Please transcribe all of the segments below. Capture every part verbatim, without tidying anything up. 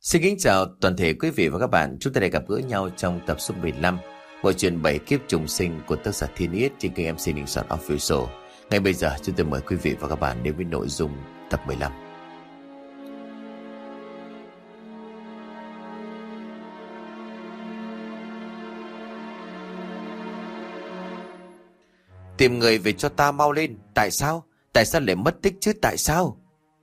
Xin kính chào toàn thể quý vị và các bạn. Chúng ta lại gặp gỡ nhau trong tập số mười lăm bộ truyện Bảy Kiếp Trùng Sinh của tác giả Thiên Yết trên kênh em xê Đình Soạn Official. Ngay bây giờ chúng tôi mời quý vị và các bạn đến với nội dung tập mười lăm. Tìm người về cho ta mau lên. Tại sao? Tại sao lại mất tích chứ? Tại sao?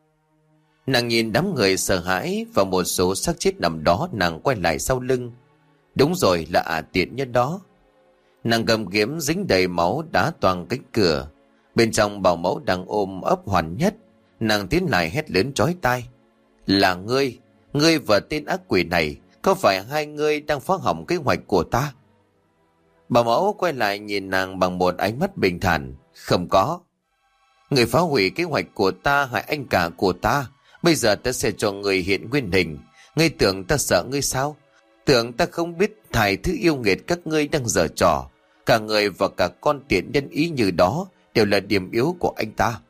Nàng nhìn đám người sợ hãi và một số xác chết nằm đó. Nàng quay lại sau lưng. Đúng rồi, là ả tiện nhân đó. Nàng cầm kiếm dính đầy máu đá toàn cánh cửa. Bên trong bảo mẫu đang ôm ấp Hoàn Nhất. Nàng tiến lại hét lớn chói tai: Là ngươi, ngươi và tên ác quỷ này, có phải hai ngươi đang phá hỏng kế hoạch của ta? Bảo mẫu quay lại nhìn nàng bằng một ánh mắt bình thản: Không có. Người phá hủy kế hoạch của ta, hại anh cả của ta. Bây giờ ta sẽ cho người hiện nguyên hình. Ngươi tưởng ta sợ ngươi sao? Tưởng ta không biết thải thứ yêu nghiệt các ngươi đang giở trò. Cả người và cả con tiện nhân ý như đó đều là điểm yếu của anh ta.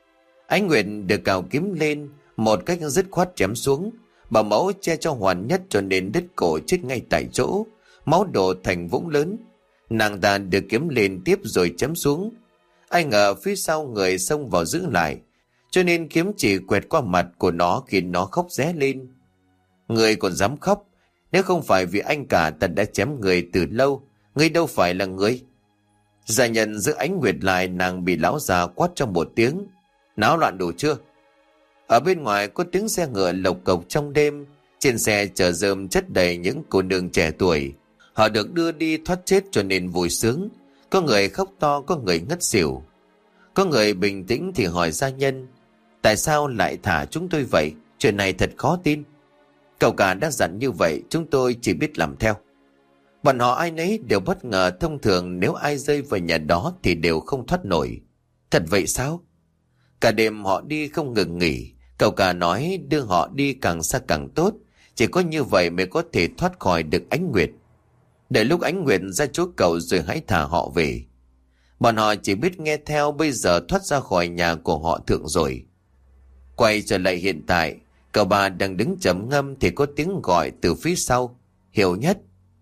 Ánh Nguyệt được cào kiếm lên, một cách dứt khoát chém xuống. Bảo mẫu che cho Hoàn Nhất cho nên đứt cổ chết ngay tại chỗ, máu đổ thành vũng lớn. Nàng ta được kiếm lên tiếp rồi chém xuống. Ai ngờ phía sau người xông vào giữ lại, cho nên kiếm chỉ quẹt qua mặt của nó khiến nó khóc ré lên. Người còn dám khóc? Nếu không phải vì anh cả ta đã chém người từ lâu. Ngươi đâu phải là người. Gia nhân giữ Ánh Nguyệt lại, nàng bị lão già quát trong một tiếng: Náo loạn đủ chưa? Ở bên ngoài có tiếng xe ngựa lộc cộc trong đêm. Trên xe chở rơm chất đầy những cô nương trẻ tuổi. Họ được đưa đi thoát chết cho nên vui sướng. Có người khóc to, có người ngất xỉu. Có người bình tĩnh thì hỏi gia nhân: Tại sao lại thả chúng tôi vậy? Chuyện này thật khó tin. Cậu cả đã dặn như vậy, chúng tôi chỉ biết làm theo. Bọn họ ai nấy đều bất ngờ. Thông thường nếu ai rơi vào nhà đó thì đều không thoát nổi. Thật vậy sao? Cả đêm họ đi không ngừng nghỉ. Cậu cả nói đưa họ đi càng xa càng tốt. Chỉ có như vậy mới có thể thoát khỏi được Ánh Nguyệt. Để lúc Ánh Nguyệt ra chỗ cậu rồi hãy thả họ về. Bọn họ chỉ biết nghe theo. Bây giờ thoát ra khỏi nhà của họ thượng rồi. Quay trở lại hiện tại, cậu bà đang đứng trầm ngâm thì có tiếng gọi từ phía sau: Hiểu Nhất.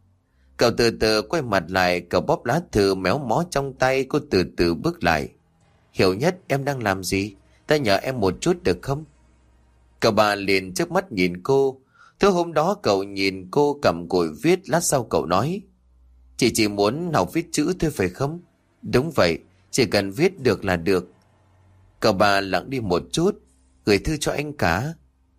Cậu từ từ quay mặt lại, cậu bóp lá thư méo mó trong tay. Cô từ từ bước lại: Hiểu Nhất, em đang làm gì? Ta nhờ em một chút được không? Cậu bà liền trước mắt nhìn cô. Thứ hôm đó cậu nhìn cô cầm cùi viết. Lát sau cậu nói: Chị chỉ muốn học viết chữ thôi phải không? Đúng vậy, chỉ cần viết được là được. Cậu bà lặng đi một chút: Gửi thư cho anh cả.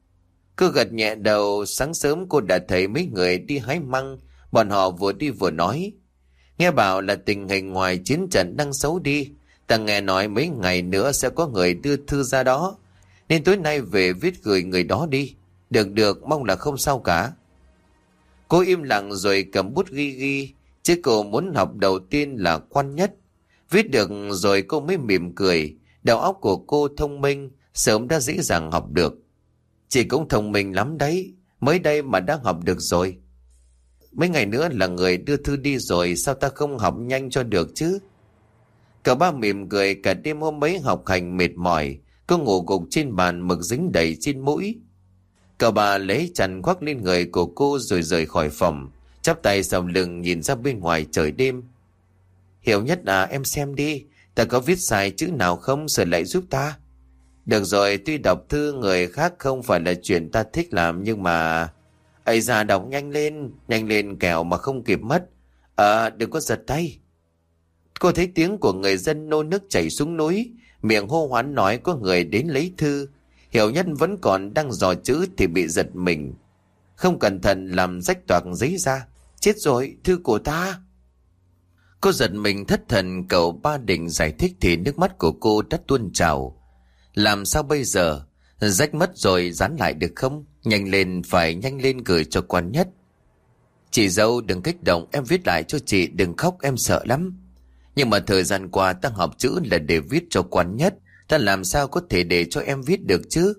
Cô gật nhẹ đầu. Sáng sớm cô đã thấy mấy người đi hái măng. Bọn họ vừa đi vừa nói: Nghe bảo là tình hình ngoài chiến trận đang xấu đi. Ta nghe nói mấy ngày nữa sẽ có người đưa thư ra đó, nên tối nay về viết gửi người đó đi. Được được, mong là không sao cả. Cô im lặng rồi cầm bút ghi ghi. Chứ cô muốn học đầu tiên là Quan Nhất. Viết được rồi cô mới mỉm cười. Đầu óc của cô thông minh, sớm đã dễ dàng học được. Chị cũng thông minh lắm đấy, mới đây mà đã học được rồi. Mấy ngày nữa là người đưa thư đi rồi, sao ta không học nhanh cho được chứ? Cậu ba mỉm cười. Cả đêm hôm ấy học hành mệt mỏi, cô ngủ gục trên bàn, mực dính đầy trên mũi. Cậu ba lấy chăn khoác lên người của cô rồi rời khỏi phòng, chắp tay sau lưng nhìn ra bên ngoài trời đêm. Hiểu Nhất à, em xem đi, ta có viết sai chữ nào không, sửa lại giúp ta. Được rồi, tuy đọc thư người khác không phải là chuyện ta thích làm, nhưng mà... Ây da, đọc nhanh lên, nhanh lên kẻo mà không kịp mất. À, đừng có giật tay. Cô thấy tiếng của người dân nô nức chảy xuống núi, miệng hô hoán nói có người đến lấy thư. Hiểu Nhất vẫn còn đang dò chữ thì bị giật mình, không cẩn thận làm rách toạc giấy ra. Chết rồi, thư của ta. Cô giật mình thất thần. Cậu ba định giải thích thì nước mắt của cô đã tuôn trào. Làm sao bây giờ? Rách mất rồi dán lại được không? Nhanh lên, phải nhanh lên gửi cho Quan Nhất. Chị dâu đừng kích động, em viết lại cho chị, đừng khóc, em sợ lắm. Nhưng mà thời gian qua ta học chữ là để viết cho Quan Nhất, ta làm sao có thể để cho em viết được chứ?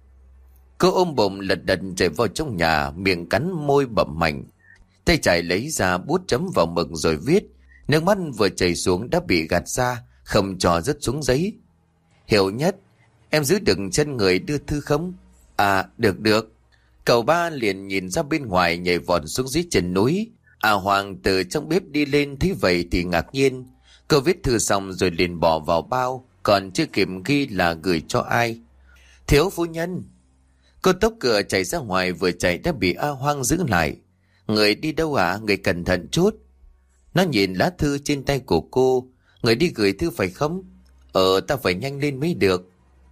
Cô ôm bụng lật đật chạy vào trong nhà, miệng cắn môi bậm mạnh. Tay trái lấy ra bút chấm vào mực rồi viết. Nước mắt vừa chảy xuống đã bị gạt ra, không cho rớt xuống giấy. Hiểu Nhất, em giữ được chân người đưa thư không? À, được được. Cậu ba liền nhìn ra bên ngoài nhảy vọt xuống dưới chân núi. A Hoàng từ trong bếp đi lên thấy vậy thì ngạc nhiên. Cô viết thư xong rồi liền bỏ vào bao, còn chưa kịp ghi là gửi cho ai. Thiếu phu nhân. Cô tốc cửa chạy ra ngoài, vừa chạy đã bị A Hoang giữ lại. Người đi đâu ạ? À? Người cẩn thận chút. Nó nhìn lá thư trên tay của cô. Người đi gửi thư phải không? Ờ, ta phải nhanh lên mới được.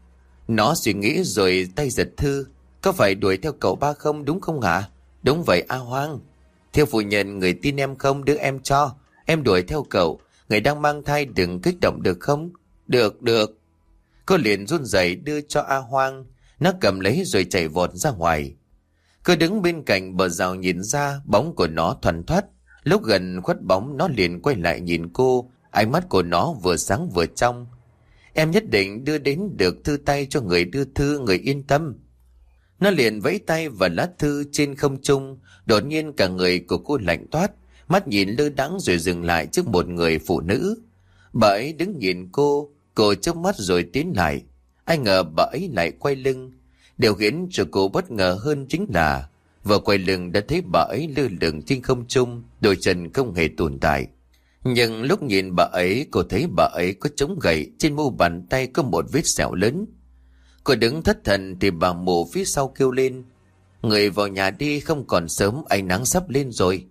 Nó suy nghĩ rồi tay giật thư. Có phải đuổi theo cậu ba không, đúng không ạ? À? Đúng vậy A Hoang. Thiếu phu nhân, người tin em không? Đưa em cho. Em đuổi theo cậu. Người đang mang thai, đừng kích động được không? Được, được. Cô liền run rẩy đưa cho A Hoang. Nó cầm lấy rồi chạy vọt ra ngoài. Cô đứng bên cạnh bờ rào nhìn ra, bóng của nó thoăn thoắt. Lúc gần khuất bóng, nó liền quay lại nhìn cô. Ánh mắt của nó vừa sáng vừa trong. Em nhất định đưa đến được thư tay cho người đưa thư, người yên tâm. Nó liền vẫy tay và lá thư trên không trung. Đột nhiên cả người của cô lạnh toát, mắt nhìn lơ đãng rồi dừng lại trước một người phụ nữ. Bà ấy đứng nhìn cô, cô chớp mắt rồi tiến lại. Ai ngờ bà ấy lại quay lưng. Điều khiến cho cô bất ngờ hơn chính là vừa quay lưng đã thấy bà ấy lơ lửng trên không trung, đôi chân không hề tồn tại. Nhưng lúc nhìn bà ấy, cô thấy bà ấy có chống gậy, trên mu bàn tay có một vết sẹo lớn. Cô đứng thất thần thì bà mụ phía sau kêu lên: Người vào nhà đi, không còn sớm, ánh nắng sắp lên rồi.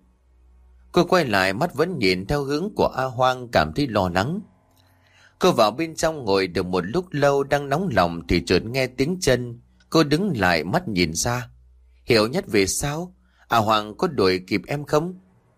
Cô quay lại, mắt vẫn nhìn theo hướng của A Hoang, cảm thấy lo lắng. Cô vào bên trong ngồi được một lúc lâu, đang nóng lòng thì chợt nghe tiếng chân. Cô đứng lại, mắt nhìn ra. Hiểu Nhất về sao? A Hoang có đuổi kịp em không?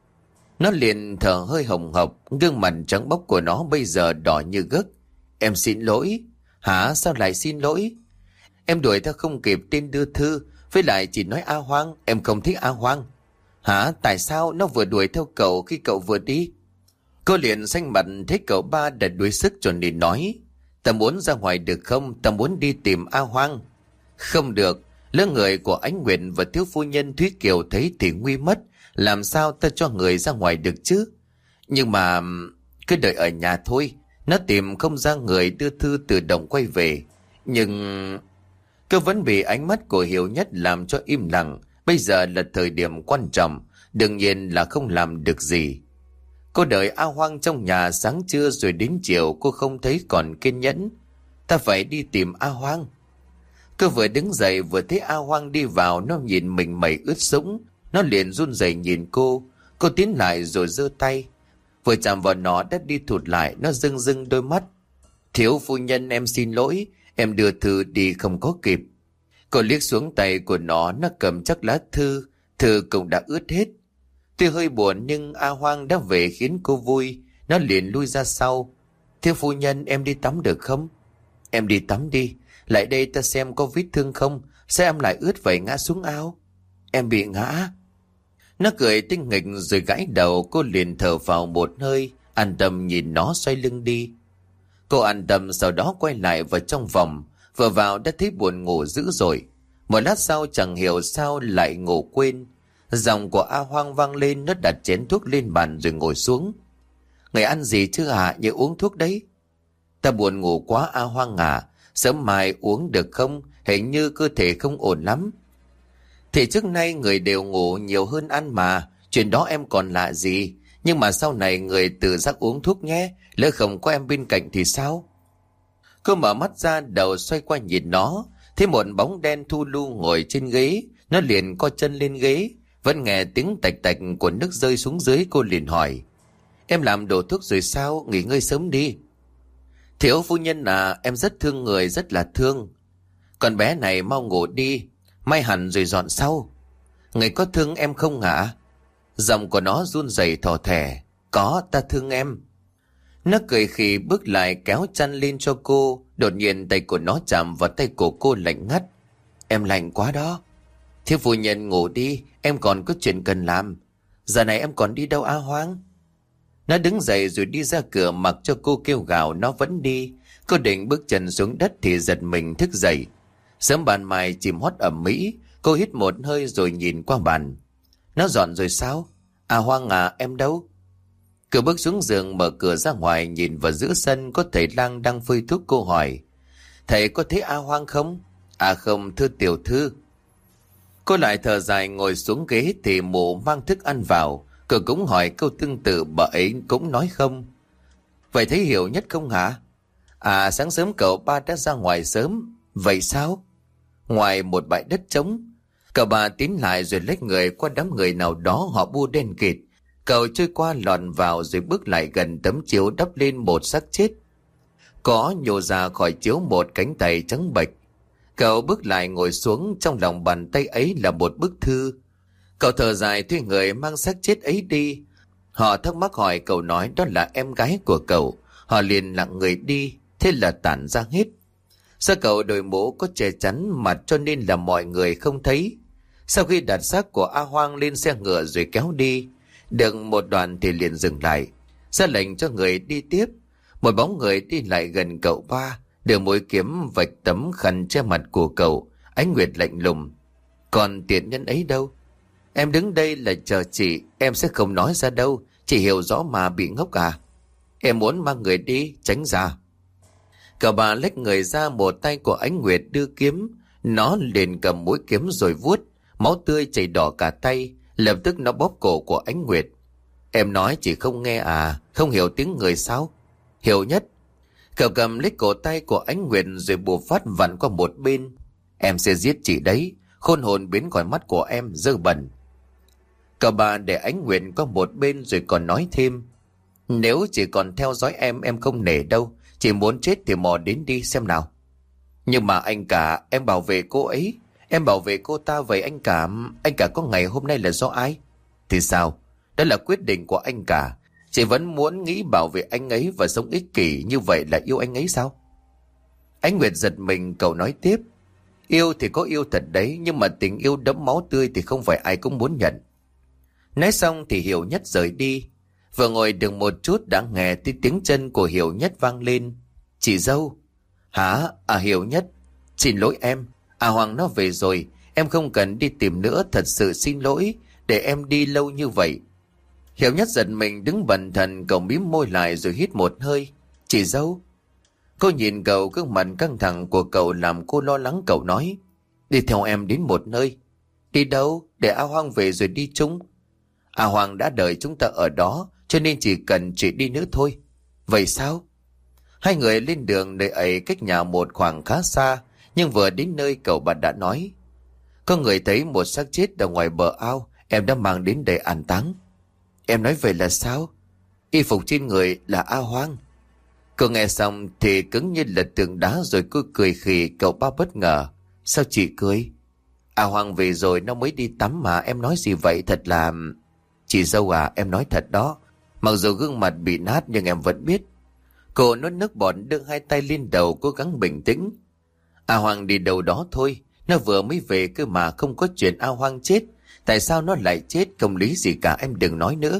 Nó liền thở hơi hồng hộc, gương mặt trắng bóc của nó bây giờ đỏ như gấc. Em xin lỗi. Hả? Sao lại xin lỗi? Em đuổi theo không kịp tên đưa thư, với lại chỉ nói A Hoang, em không thích A Hoang. Hả? Tại sao? Nó vừa đuổi theo cậu khi cậu vừa đi. Cô liền xanh mặt thấy cậu ba đã đuối sức cho nên nói: Ta muốn ra ngoài được không? Ta muốn đi tìm A Hoang. Không được. Lỡ người của Ánh Nguyệt và thiếu phu nhân Thúy Kiều thấy thì nguy mất. Làm sao ta cho người ra ngoài được chứ? Nhưng mà cứ đợi ở nhà thôi. Nó tìm không ra người đưa thư tự động quay về. Nhưng cô vẫn bị ánh mắt của Hiểu Nhất làm cho im lặng. Bây giờ là thời điểm quan trọng, đương nhiên là không làm được gì. Cô đợi A Hoang trong nhà sáng trưa rồi đến chiều cô không thấy còn kiên nhẫn. Ta phải đi tìm A Hoang. Cô vừa đứng dậy vừa thấy A Hoang đi vào, nó nhìn mình mẩy ướt sũng. Nó liền run rẩy nhìn cô. Cô tiến lại rồi giơ tay. Vừa chạm vào nó đã đi thụt lại, nó rưng rưng đôi mắt. Thiếu phu nhân, em xin lỗi. Em đưa thư đi không có kịp. Cô liếc xuống tay của nó, nó cầm chắc lá thư. Thư cũng đã ướt hết. Tuy hơi buồn nhưng A Hoang đã về khiến cô vui. Nó liền lui ra sau. Thiếu phu nhân, em đi tắm được không? Em đi tắm đi. Lại đây ta xem có vết thương không. Sao em lại ướt vậy, ngã xuống ao? Em bị ngã. Nó cười tinh nghịch rồi gãi đầu. Cô liền thở vào một hơi, an tâm nhìn nó xoay lưng đi. Cô an tâm sau đó quay lại vào trong phòng. Vừa vào đã thấy buồn ngủ dữ rồi. Một lát sau chẳng hiểu sao lại ngủ quên. Giọng của A Hoang vang lên. Nó đặt chén thuốc lên bàn rồi ngồi xuống. Người ăn gì chứ hả? Như uống thuốc đấy. Ta buồn ngủ quá A Hoang à. Sớm mai uống được không? Hình như cơ thể không ổn lắm. Thì trước nay người đều ngủ nhiều hơn ăn mà. Chuyện đó em còn lạ gì. Nhưng mà sau này người tự giác uống thuốc nhé. Lỡ không có em bên cạnh thì sao? Cô mở mắt ra, đầu xoay qua nhìn nó. Thấy một bóng đen thu lu ngồi trên ghế. Nó liền co chân lên ghế. Vẫn nghe tiếng tạch tạch của nước rơi xuống dưới. Cô liền hỏi: Em làm đổ thuốc rồi sao? Nghỉ ngơi sớm đi. Thiếu phu nhân à, em rất thương người, rất là thương. Con bé này mau ngủ đi. May hẳn rồi dọn sau. Người có thương em không hả? Giọng của nó run rẩy thỏ thẻ. Có, ta thương em. Nó cười khì bước lại kéo chăn lên cho cô. Đột nhiên tay của nó chạm vào tay của cô lạnh ngắt. Em lạnh quá đó. Thiếu phu nhân ngủ đi, em còn có chuyện cần làm. Giờ này em còn đi đâu A Hoang? Nó đứng dậy rồi đi ra cửa, mặc cho cô kêu gào nó vẫn đi. Cô định bước chân xuống đất thì giật mình thức dậy. Sớm ban mai chìm hót ẩm mỹ. Cô hít một hơi rồi nhìn qua bàn. Nó dọn rồi sao? À Hoang à, em đâu? Cửa bước xuống giường, mở cửa ra ngoài nhìn vào giữa sân có thầy lang đang phơi thuốc. Cô hỏi: Thầy có thấy A Hoang không? À không, thưa tiểu thư. Cô Cô lại thở dài ngồi xuống ghế thì mụ mang thức ăn vào. Cậu cũng hỏi câu tương tự, bà ấy cũng nói không. Vậy thấy Hiểu Nhất không hả? À, sáng sớm cậu ba đã ra ngoài sớm. Vậy sao? Ngoài một bãi đất trống. Cậu ba tiến lại rồi lách người qua đám người nào đó, họ bu đen kịt. Cậu trôi qua lòn vào rồi bước lại gần tấm chiếu đắp lên một xác chết. Có nhô ra khỏi chiếu một cánh tay trắng bệch. Cậu bước lại ngồi xuống, trong lòng bàn tay ấy là một bức thư. Cậu thở dài thuê người mang xác chết ấy đi. Họ thắc mắc hỏi cậu nói đó là em gái của cậu. Họ liền lặng người đi, thế là tản ra hết. Sao cậu đội mũ có che chắn mặt cho nên là mọi người không thấy. Sau khi đặt xác của A Hoang lên xe ngựa rồi kéo đi, được một đoạn thì liền dừng lại, ra lệnh cho người đi tiếp. Một bóng người đi lại gần cậu ba, đưa mũi kiếm vạch tấm khăn che mặt của cậu. Ánh Nguyệt lạnh lùng. Còn tiện nhân ấy đâu? Em đứng đây là chờ chị, em sẽ không nói ra đâu. Chị hiểu rõ mà bị ngốc à? Em muốn mang người đi, tránh ra. Cậu bà lách người ra, một tay của Ánh Nguyệt đưa kiếm. Nó liền cầm mũi kiếm rồi vuốt. Máu tươi chảy đỏ cả tay. Lập tức nó bóp cổ của Ánh Nguyệt. Em nói chị không nghe à? Không hiểu tiếng người sao? Hiểu Nhất. Cậu cầm lấy cổ tay của Ánh Nguyệt rồi bù phát vặn qua một bên. Em sẽ giết chị đấy. Khôn hồn biến khỏi mắt của em, dơ bẩn. Cậu bà để Ánh Nguyệt qua một bên rồi còn nói thêm. Nếu chỉ còn theo dõi em, em không nể đâu. Chỉ muốn chết thì mò đến đi xem nào. Nhưng mà anh cả, em bảo vệ cô ấy. Em bảo vệ cô ta, vậy anh cả, anh cả có ngày hôm nay là do ai? Thì sao? Đó là quyết định của anh cả. Chị vẫn muốn nghĩ bảo vệ anh ấy và sống ích kỷ như vậy là yêu anh ấy sao? Ánh Nguyệt giật mình, cậu nói tiếp. Yêu thì có yêu thật đấy, nhưng mà tình yêu đẫm máu tươi thì không phải ai cũng muốn nhận. Nói xong thì Hiểu Nhất rời đi. Vừa ngồi được một chút đã nghe tiếng tiếng chân của Hiểu Nhất vang lên. Chị dâu. Hả? À, Hiểu Nhất. Xin lỗi em. À, Hoàng nó về rồi. Em không cần đi tìm nữa, thật sự xin lỗi. Để em đi lâu như vậy. Hiểu Nhất giật mình đứng bần thần, cậu mím môi lại rồi hít một hơi. Chị dâu. Cô nhìn cậu, gương mặt căng thẳng của cậu làm cô lo lắng. Cậu nói. Đi theo em đến một nơi. Đi đâu? Để A Hoang về rồi đi chung. A Hoang đã đợi chúng ta ở đó, cho nên chỉ cần chị đi nữa thôi. Vậy sao? Hai người lên đường, nơi ấy cách nhà một khoảng khá xa. Nhưng vừa đến nơi cậu bạn đã nói. Có người thấy một xác chết ở ngoài bờ ao. Em đã mang đến để an táng. Em nói vậy là sao? Y phục trên người là A Hoang. Cô nghe xong thì cứng như là tường đá, rồi cô cười khì. Cậu ba bất ngờ. Sao chị cười? A Hoang về rồi nó mới đi tắm mà, em nói gì vậy? Thật là... Chị dâu à, em nói thật đó. Mặc dù gương mặt bị nát nhưng em vẫn biết. Cô nuốt nước bọt, đưa hai tay lên đầu, cố gắng bình tĩnh. A Hoang đi đâu đó thôi. Nó vừa mới về cơ mà, không có chuyện A Hoang chết. Tại sao nó lại chết? Không lý gì cả, em đừng nói nữa.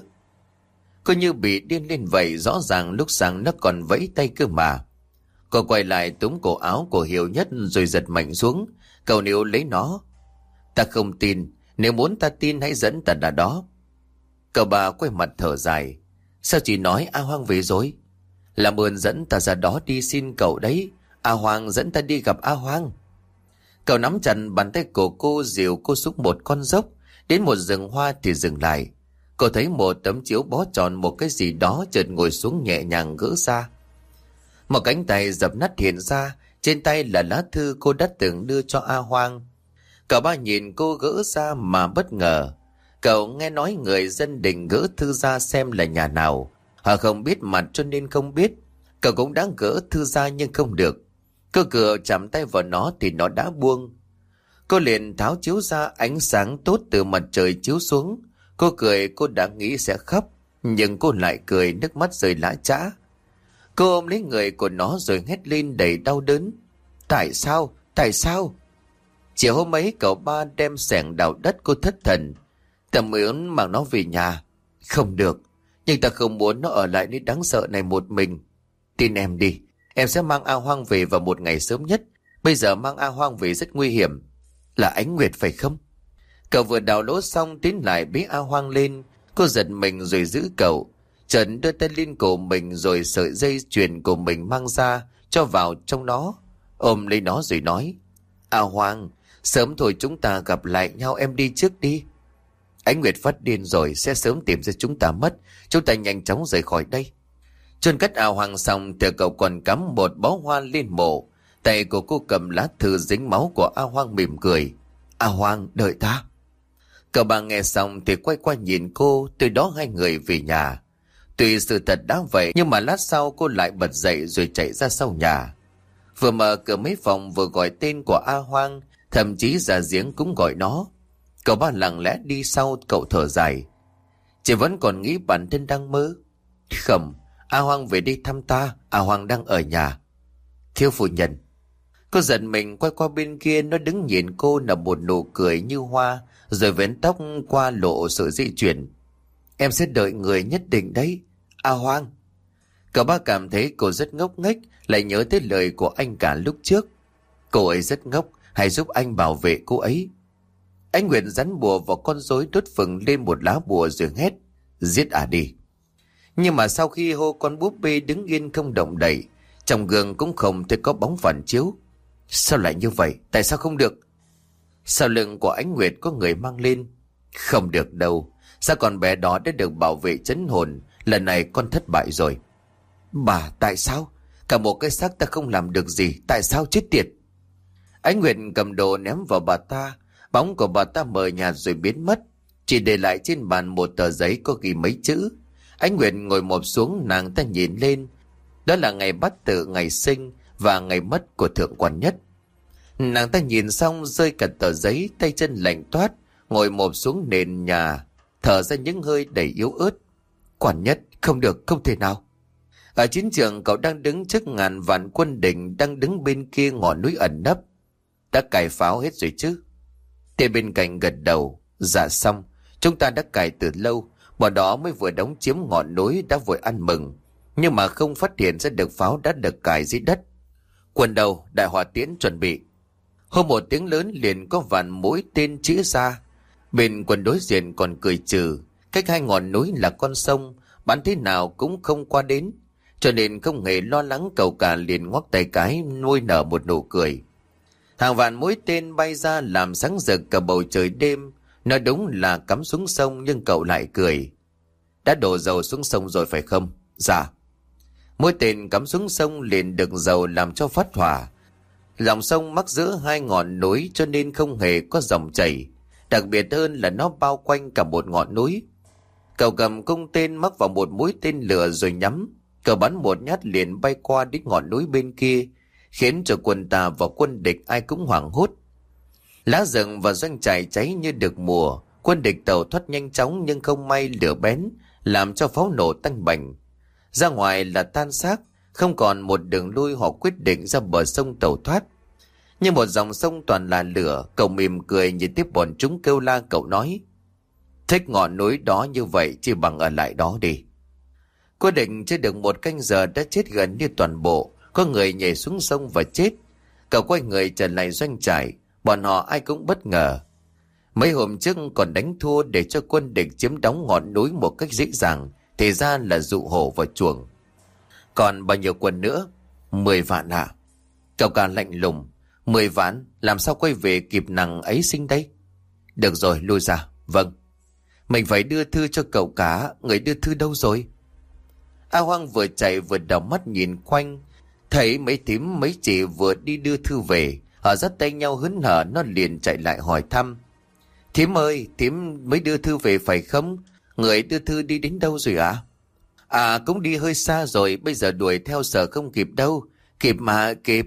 Cô như bị điên lên vậy. Rõ ràng lúc sáng nó còn vẫy tay cơ mà. Cô quay lại túm cổ áo của Hiểu Nhất rồi giật mạnh xuống. Cậu níu lấy nó. Ta không tin. Nếu muốn ta tin hãy dẫn ta ra đó. Cậu bà quay mặt thở dài. Sao chị nói A Hoang về rồi? Làm ơn dẫn ta ra đó đi, xin cậu đấy. A Hoang, dẫn ta đi gặp A Hoang. Cậu nắm chặt bàn tay của cô, dìu cô xuống một con dốc. Đến một rừng hoa thì dừng lại. Cô thấy một tấm chiếu bó tròn một cái gì đó, chợt ngồi xuống nhẹ nhàng gỡ ra. Một cánh tay dập nát hiện ra. Trên tay là lá thư cô đã từng đưa cho A Hoang. Cậu ba nhìn cô gỡ ra mà bất ngờ. Cậu nghe nói người dân định gỡ thư ra xem là nhà nào. Họ không biết mặt cho nên không biết. Cậu cũng đã gỡ thư ra nhưng không được. Cô cửa chạm tay vào nó thì nó đã buông. Cô liền tháo chiếu ra, ánh sáng tốt từ mặt trời chiếu xuống. Cô cười, cô đã nghĩ sẽ khóc. Nhưng cô lại cười, nước mắt rơi lã chã. Cô ôm lấy người của nó rồi hét lên đầy đau đớn. Tại sao? Tại sao? Chiều hôm ấy cậu ba đem xẻng đào đất, cô thất thần. Ta muốn mang nó về nhà. Không được. Nhưng ta không muốn nó ở lại nơi đáng sợ này một mình. Tin em đi. Em sẽ mang A Hoang về vào một ngày sớm nhất. Bây giờ mang A Hoang về rất nguy hiểm. Là Ánh Nguyệt phải không? Cậu vừa đào lỗ xong tiến lại bế A Hoang lên. Cô giật mình rồi giữ cậu. Trần đưa tay lên cổ mình rồi sợi dây chuyền của mình mang ra cho vào trong nó. Ôm lấy nó rồi nói. A Hoang, Sớm thôi chúng ta gặp lại nhau, em đi trước đi. Ánh Nguyệt phát điên rồi, sẽ sớm tìm ra chúng ta mất. Chúng ta nhanh chóng rời khỏi đây. Chôn cất A Hoang xong thì cậu còn cắm một bó hoa lên mộ. Tay của cô cầm lá thư dính máu của A Hoang mỉm cười. A Hoang, đợi ta. Cậu bà nghe xong thì quay qua nhìn cô, từ đó hai người về nhà. Tuy sự thật đã vậy, nhưng mà lát sau cô lại bật dậy rồi chạy ra sau nhà. Vừa mở cửa mấy phòng vừa gọi tên của A Hoang, thậm chí ra giếng cũng gọi nó. Cậu ba lặng lẽ đi sau, cậu thở dài. Chị vẫn còn nghĩ bản thân đang mơ. Không, A Hoang về đi thăm ta, A Hoang đang ở nhà. Thiếu phu nhân. Cô giận mình quay qua bên kia, nó đứng nhìn cô nở một nụ cười như hoa, rồi vén tóc qua lộ sự di chuyển. Em sẽ đợi người nhất định đấy, A Hoang. Cậu ba cảm thấy cô rất ngốc nghếch, lại nhớ tới lời của anh cả lúc trước. Cô ấy rất ngốc, hãy giúp anh bảo vệ cô ấy. Anh Nguyệt rắn bùa vào con rối, đốt phừng lên một lá bùa rồi hét. Giết à đi. Nhưng mà sau khi hô, con búp bê đứng yên không động đậy. Trong gương cũng không thấy có bóng phản chiếu. Sao lại như vậy? Tại sao không được? Sau lưng của Ánh Nguyệt có người mang lên. Không được đâu. Sao con bé đó đã được bảo vệ trấn hồn? Lần này con thất bại rồi. Bà, tại sao? Cả một cái xác ta không làm được gì. Tại sao chết tiệt? Ánh Nguyệt cầm đồ ném vào bà ta. Bóng của bà ta mờ nhạt rồi biến mất. Chỉ để lại trên bàn một tờ giấy có ghi mấy chữ. Ánh Nguyệt ngồi mộp xuống, nàng ta nhìn lên. Đó là ngày Bát Tự, ngày sinh và ngày mất của Thượng Quan Nhất. Nàng ta nhìn xong rơi cả tờ giấy, tay chân lạnh toát, ngồi mộp xuống nền nhà, thở ra những hơi đầy yếu ớt. Quan Nhất, không được, không thể nào. Ở chiến trường cậu đang đứng trước ngàn vạn quân địch đang đứng bên kia ngọn núi ẩn nấp. Đã cài pháo hết rồi chứ? Tên bên cạnh gật đầu. Dạ xong, chúng ta đã cài từ lâu. Bọn đó mới vừa đóng chiếm ngọn núi đã vội ăn mừng, nhưng mà không phát hiện ra được pháo đã được cài dưới đất. Quân đầu, đại hỏa tiễn chuẩn bị. Hôm một tiếng lớn liền có vạn mũi tên chĩa ra. Bên quân đối diện còn cười trừ. Cách hai ngọn núi là con sông, bắn thế nào cũng không qua đến, cho nên không hề lo lắng. Cậu cả liền ngoắc tay cái, nuôi nở một nụ cười. Hàng vạn mũi tên bay ra làm sáng rực cả bầu trời đêm. Nói đúng là cắm xuống sông, nhưng cậu lại cười. Đã đổ dầu xuống sông rồi phải không? Dạ. Mũi tên cắm xuống sông liền được dầu làm cho phát hỏa. Dòng sông mắc giữa hai ngọn núi cho nên không hề có dòng chảy. Đặc biệt hơn là nó bao quanh cả một ngọn núi. Cậu cầm cung tên mắc vào một mũi tên lửa rồi nhắm. Cậu bắn một nhát liền bay qua đến ngọn núi bên kia, khiến cho quân ta và quân địch ai cũng hoảng hốt. Lá rừng và doanh trại cháy như được mùa. Quân địch tàu thoát nhanh chóng, nhưng không may lửa bén làm cho pháo nổ tanh bành. Ra ngoài là tan xác, không còn một đường lui. Họ quyết định ra bờ sông tàu thoát. Như một dòng sông toàn là lửa, cậu mỉm cười nhìn tiếp bọn chúng kêu la. Cậu nói, thích ngọn núi đó như vậy chỉ bằng ở lại đó đi. Quân địch chưa được một canh giờ đã chết gần như toàn bộ. Có người nhảy xuống sông và chết. Cậu quay người trở lại doanh trại. Bọn họ ai cũng bất ngờ. Mấy hôm trước còn đánh thua để cho quân địch chiếm đóng ngọn núi một cách dễ dàng, thì ra là dụ hổ vào chuồng. Còn bao nhiêu quân nữa? Mười vạn à? Cậu cả lạnh lùng. Mười vạn? Làm sao quay về kịp nàng ấy sinh đây? Được rồi, lui ra. Vâng. Mình phải đưa thư cho cậu cả. Người đưa thư đâu rồi? A Hoang vừa chạy vừa đảo mắt nhìn quanh, thấy mấy thím mấy chị vừa đi đưa thư về. Họ dắt tay nhau hớn hở, nó liền chạy lại hỏi thăm. Thím ơi, thím mới đưa thư về phải không? Người đưa thư đi đến đâu rồi ạ? À? à cũng đi hơi xa rồi, bây giờ đuổi theo sợ không kịp đâu. Kịp mà, kịp.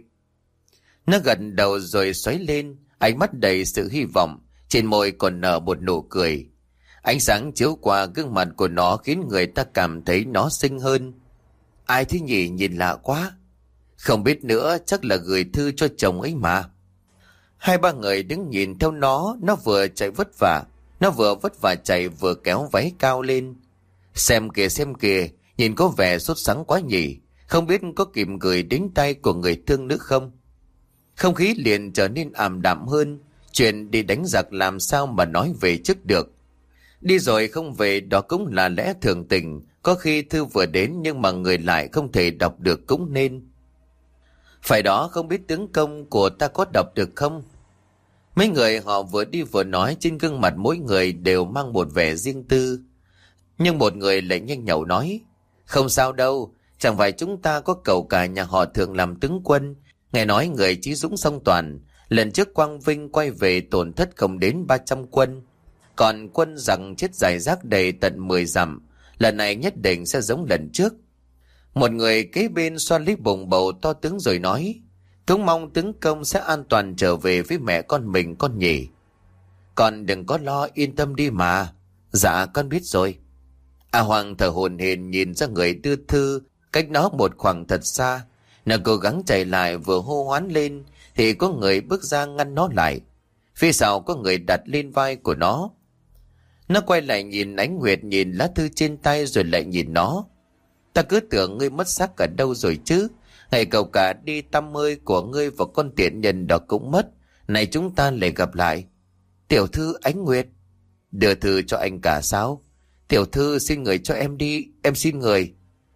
Nó gật đầu rồi xoáy lên, ánh mắt đầy sự hy vọng, trên môi còn nở một nụ cười. Ánh sáng chiếu qua gương mặt của nó khiến người ta cảm thấy nó xinh hơn. Ai thế nhỉ, nhìn lạ quá. Không biết nữa, chắc là gửi thư cho chồng ấy mà. Hai ba người đứng nhìn theo nó. Nó vừa chạy vất vả, Nó vừa vất vả chạy vừa kéo váy cao lên. Xem kìa xem kìa, nhìn có vẻ sốt sắng quá nhỉ. Không biết có kịp gửi đến tay của người thương nữa không? Không khí liền trở nên ảm đạm hơn. Chuyện đi đánh giặc làm sao mà nói về trước được. Đi rồi không về đó cũng là lẽ thường tình. Có khi thư vừa đến nhưng mà người lại không thể đọc được cũng nên. Phải đó, không biết tướng công của ta có đọc được không? Mấy người họ vừa đi vừa nói, trên gương mặt mỗi người đều mang một vẻ riêng tư. Nhưng một người lại nhanh nhẩu nói: Không sao đâu, chẳng phải chúng ta có cầu cả nhà họ Thường làm tướng quân. Nghe nói người chí dũng song toàn, lần trước Quang Vinh quay về tổn thất không đến ba trăm quân. Còn quân giặc chết rải rác đầy tận mười dặm, lần này nhất định sẽ giống lần trước. Một người kế bên xoa lấy bụng bầu to tướng rồi nói: Cũng mong tướng công sẽ an toàn trở về với mẹ con mình con nhỉ. Con đừng có lo, yên tâm đi mà. Dạ con biết rồi. A Hoàng thở hổn hển nhìn ra người đưa thư cách nó một khoảng thật xa. Nó cố gắng chạy lại, vừa hô hoán lên thì có người bước ra ngăn nó lại. Phía sau có người đặt lên vai của nó. Nó quay lại nhìn Ánh Nguyệt, nhìn lá thư trên tay rồi lại nhìn nó. Ta cứ tưởng ngươi mất xác ở đâu rồi chứ. Ngày cầu cả đi tăm ơi của ngươi và con tiện nhân đó cũng mất. Này chúng ta lại gặp lại. Tiểu thư Ánh Nguyệt. Đưa thư cho anh cả sao? Tiểu thư xin người cho em đi, em xin người.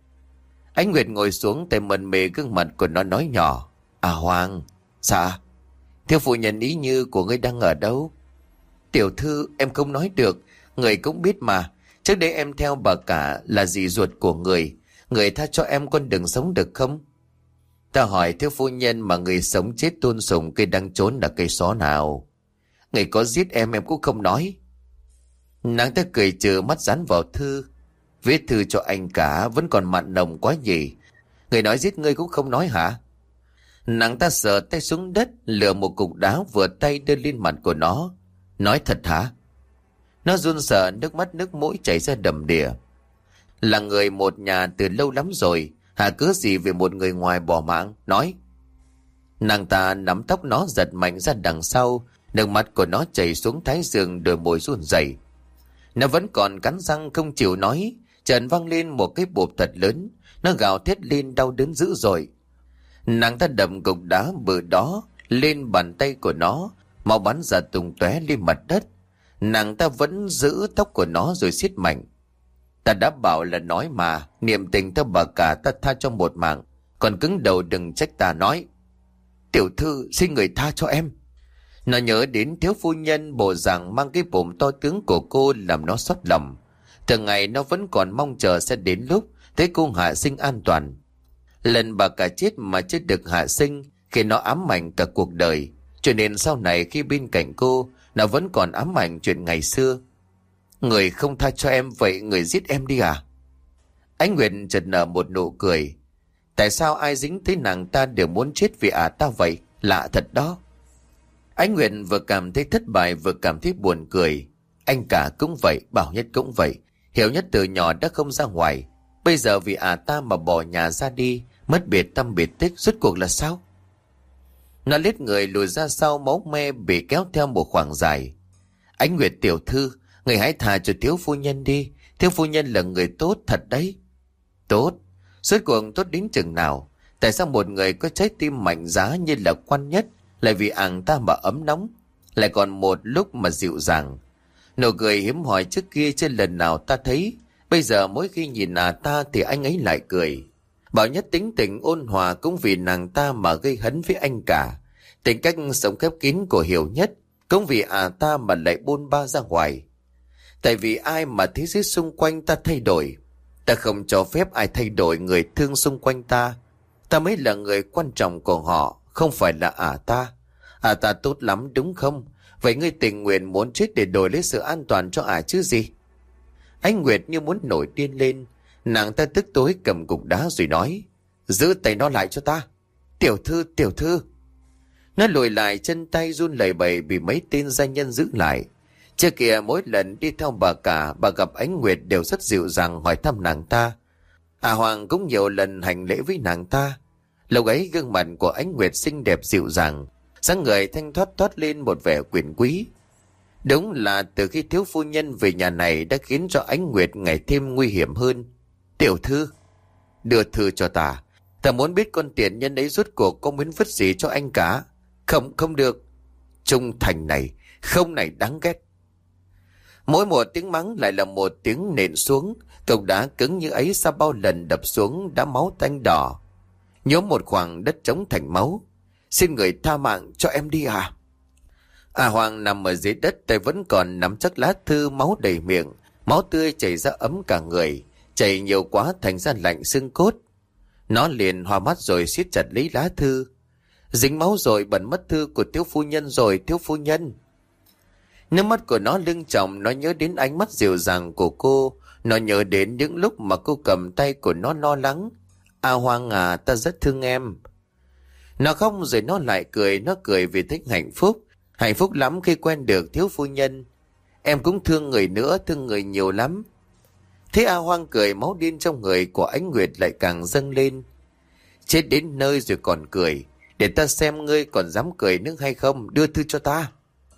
Ánh Nguyệt ngồi xuống, tay mần mề gương mặt của nó nói nhỏ: À Hoàng. Dạ. Thiếu phụ nhân Ý Như của ngươi đang ở đâu? Tiểu thư em không nói được, người cũng biết mà. Trước đây em theo bà cả là dì ruột của người. Người tha cho em con đường sống được không? Ta hỏi thiếu phu nhân mà người sống chết tôn sùng cây đang trốn là cây xó nào? Người có giết em em cũng không nói. Nàng ta cười trừ mắt dán vào thư. Viết thư cho anh cả vẫn còn mặn nồng quá nhỉ. Người nói giết ngươi cũng không nói hả? Nàng ta sờ tay xuống đất, lựa một cục đá vừa tay đưa lên mặt của nó. Nói thật hả? Nó run sợ, nước mắt nước mũi chảy ra đầm đìa. Là người một nhà từ lâu lắm rồi, hả cớ gì vì một người ngoài bỏ mạng? Nói. Nàng ta nắm tóc nó giật mạnh ra đằng sau, nước mắt của nó chảy xuống thái dương, đôi môi run rẩy. Nó vẫn còn cắn răng không chịu nói. Trần vang lên một cái bộp thật lớn. Nó gào thét lên đau đớn dữ dội. Nàng ta đập cục đá bự đó lên bàn tay của nó, máu bắn ra tung tóe lên mặt đất. Nàng ta vẫn giữ tóc của nó rồi siết mạnh. Ta đã bảo là nói mà, niệm tình ta bà cả ta tha cho một mạng, còn cứng đầu đừng trách ta. Nói. Tiểu thư xin người tha cho em. Nó nhớ đến thiếu phu nhân bộ dạng mang cái bụng to tướng của cô làm nó xót lòng. Thường ngày nó vẫn còn mong chờ sẽ đến lúc thấy cô hạ sinh an toàn. Lần bà cả chết mà chưa được hạ sinh khi nó ám ảnh cả cuộc đời, cho nên sau này khi bên cạnh cô, nó vẫn còn ám ảnh chuyện ngày xưa. Người không tha cho em vậy người giết em đi à? Ánh Nguyệt chợt nở một nụ cười. Tại sao ai dính tới nàng ta đều muốn chết vì à ta vậy? Lạ thật đó. Ánh Nguyệt vừa cảm thấy thất bại vừa cảm thấy buồn cười. Anh cả cũng vậy, Bảo Nhất cũng vậy. Hiểu Nhất từ nhỏ đã không ra ngoài. Bây giờ vì à ta mà bỏ nhà ra đi, mất biệt tâm biệt tích, rốt cuộc là sao? Nó lết người lùi ra sau, máu me bị kéo theo một khoảng dài. Ánh Nguyệt tiểu thư, người hãy thả cho thiếu phu nhân đi. Thiếu phu nhân là người tốt thật đấy. Tốt? Rốt cuộc tốt đến chừng nào? Tại sao một người có trái tim mạnh giá như là Quan Nhất lại vì ảng ta mà ấm nóng, lại còn một lúc mà dịu dàng? Nụ cười hiếm hoi trước kia trên lần nào ta thấy, bây giờ mỗi khi nhìn à ta thì anh ấy lại cười. Bảo Nhất tính tình ôn hòa cũng vì nàng ta mà gây hấn với anh cả. Tính cách sống khép kín của Hiểu Nhất cũng vì à ta mà lại bôn ba ra ngoài. Tại vì ai mà thế giới xung quanh ta thay đổi, ta không cho phép ai thay đổi người thương xung quanh ta. Ta mới là người quan trọng của họ, không phải là à ta. À ta tốt lắm đúng không? Vậy ngươi tình nguyện muốn chết để đổi lấy sự an toàn cho à chứ gì? Ánh Nguyệt như muốn nổi điên lên. Nàng ta tức tối cầm cục đá rồi nói: Giữ tay nó lại cho ta. Tiểu thư, tiểu thư. Nó lùi lại, chân tay run lẩy bẩy bị mấy tên gia nhân giữ lại. Trước kia mỗi lần đi theo bà cả, bà gặp Ánh Nguyệt đều rất dịu dàng hỏi thăm nàng ta. À Hoàng cũng nhiều lần hành lễ với nàng ta. Lúc ấy gương mặt của Ánh Nguyệt xinh đẹp dịu dàng, dáng người thanh thoát toát lên một vẻ quyền quý. Đúng là từ khi thiếu phu nhân về nhà này đã khiến cho Ánh Nguyệt ngày thêm nguy hiểm hơn. Tiểu thư, đưa thư cho ta. Ta muốn biết con tiện nhân ấy rốt cuộc có muốn vứt gì cho anh cả. Không, không được. Trung thành này, không này đáng ghét. Mỗi một tiếng mắng lại là một tiếng nện xuống. Cục đá cứng như ấy sau bao lần đập xuống đã máu tanh đỏ, nhốm một khoảng đất trống thành máu. Xin người tha mạng cho em đi à? A Hoàng nằm ở dưới đất, tay vẫn còn nắm chắc lá thư, máu đầy miệng, máu tươi chảy ra ấm cả người, chảy nhiều quá thành ra lạnh xương cốt. Nó liền hoa mắt rồi siết chặt lấy lá thư. Dính máu rồi, bẩn mất thư của thiếu phu nhân rồi, thiếu phu nhân. Nước mắt của nó lưng tròng, nó nhớ đến ánh mắt dịu dàng của cô, nó nhớ đến những lúc mà cô cầm tay của nó lo lắng. A Hoàng à, ta rất thương em. Nó khóc rồi nó lại cười, nó cười vì thích hạnh phúc. Hạnh phúc lắm khi quen được thiếu phu nhân. Em cũng thương người nữa, thương người nhiều lắm. Thế A Hoàng cười, máu điên trong người của Ánh Nguyệt lại càng dâng lên. Chết đến nơi rồi còn cười. Để ta xem ngươi còn dám cười nữa hay không, đưa thư cho ta.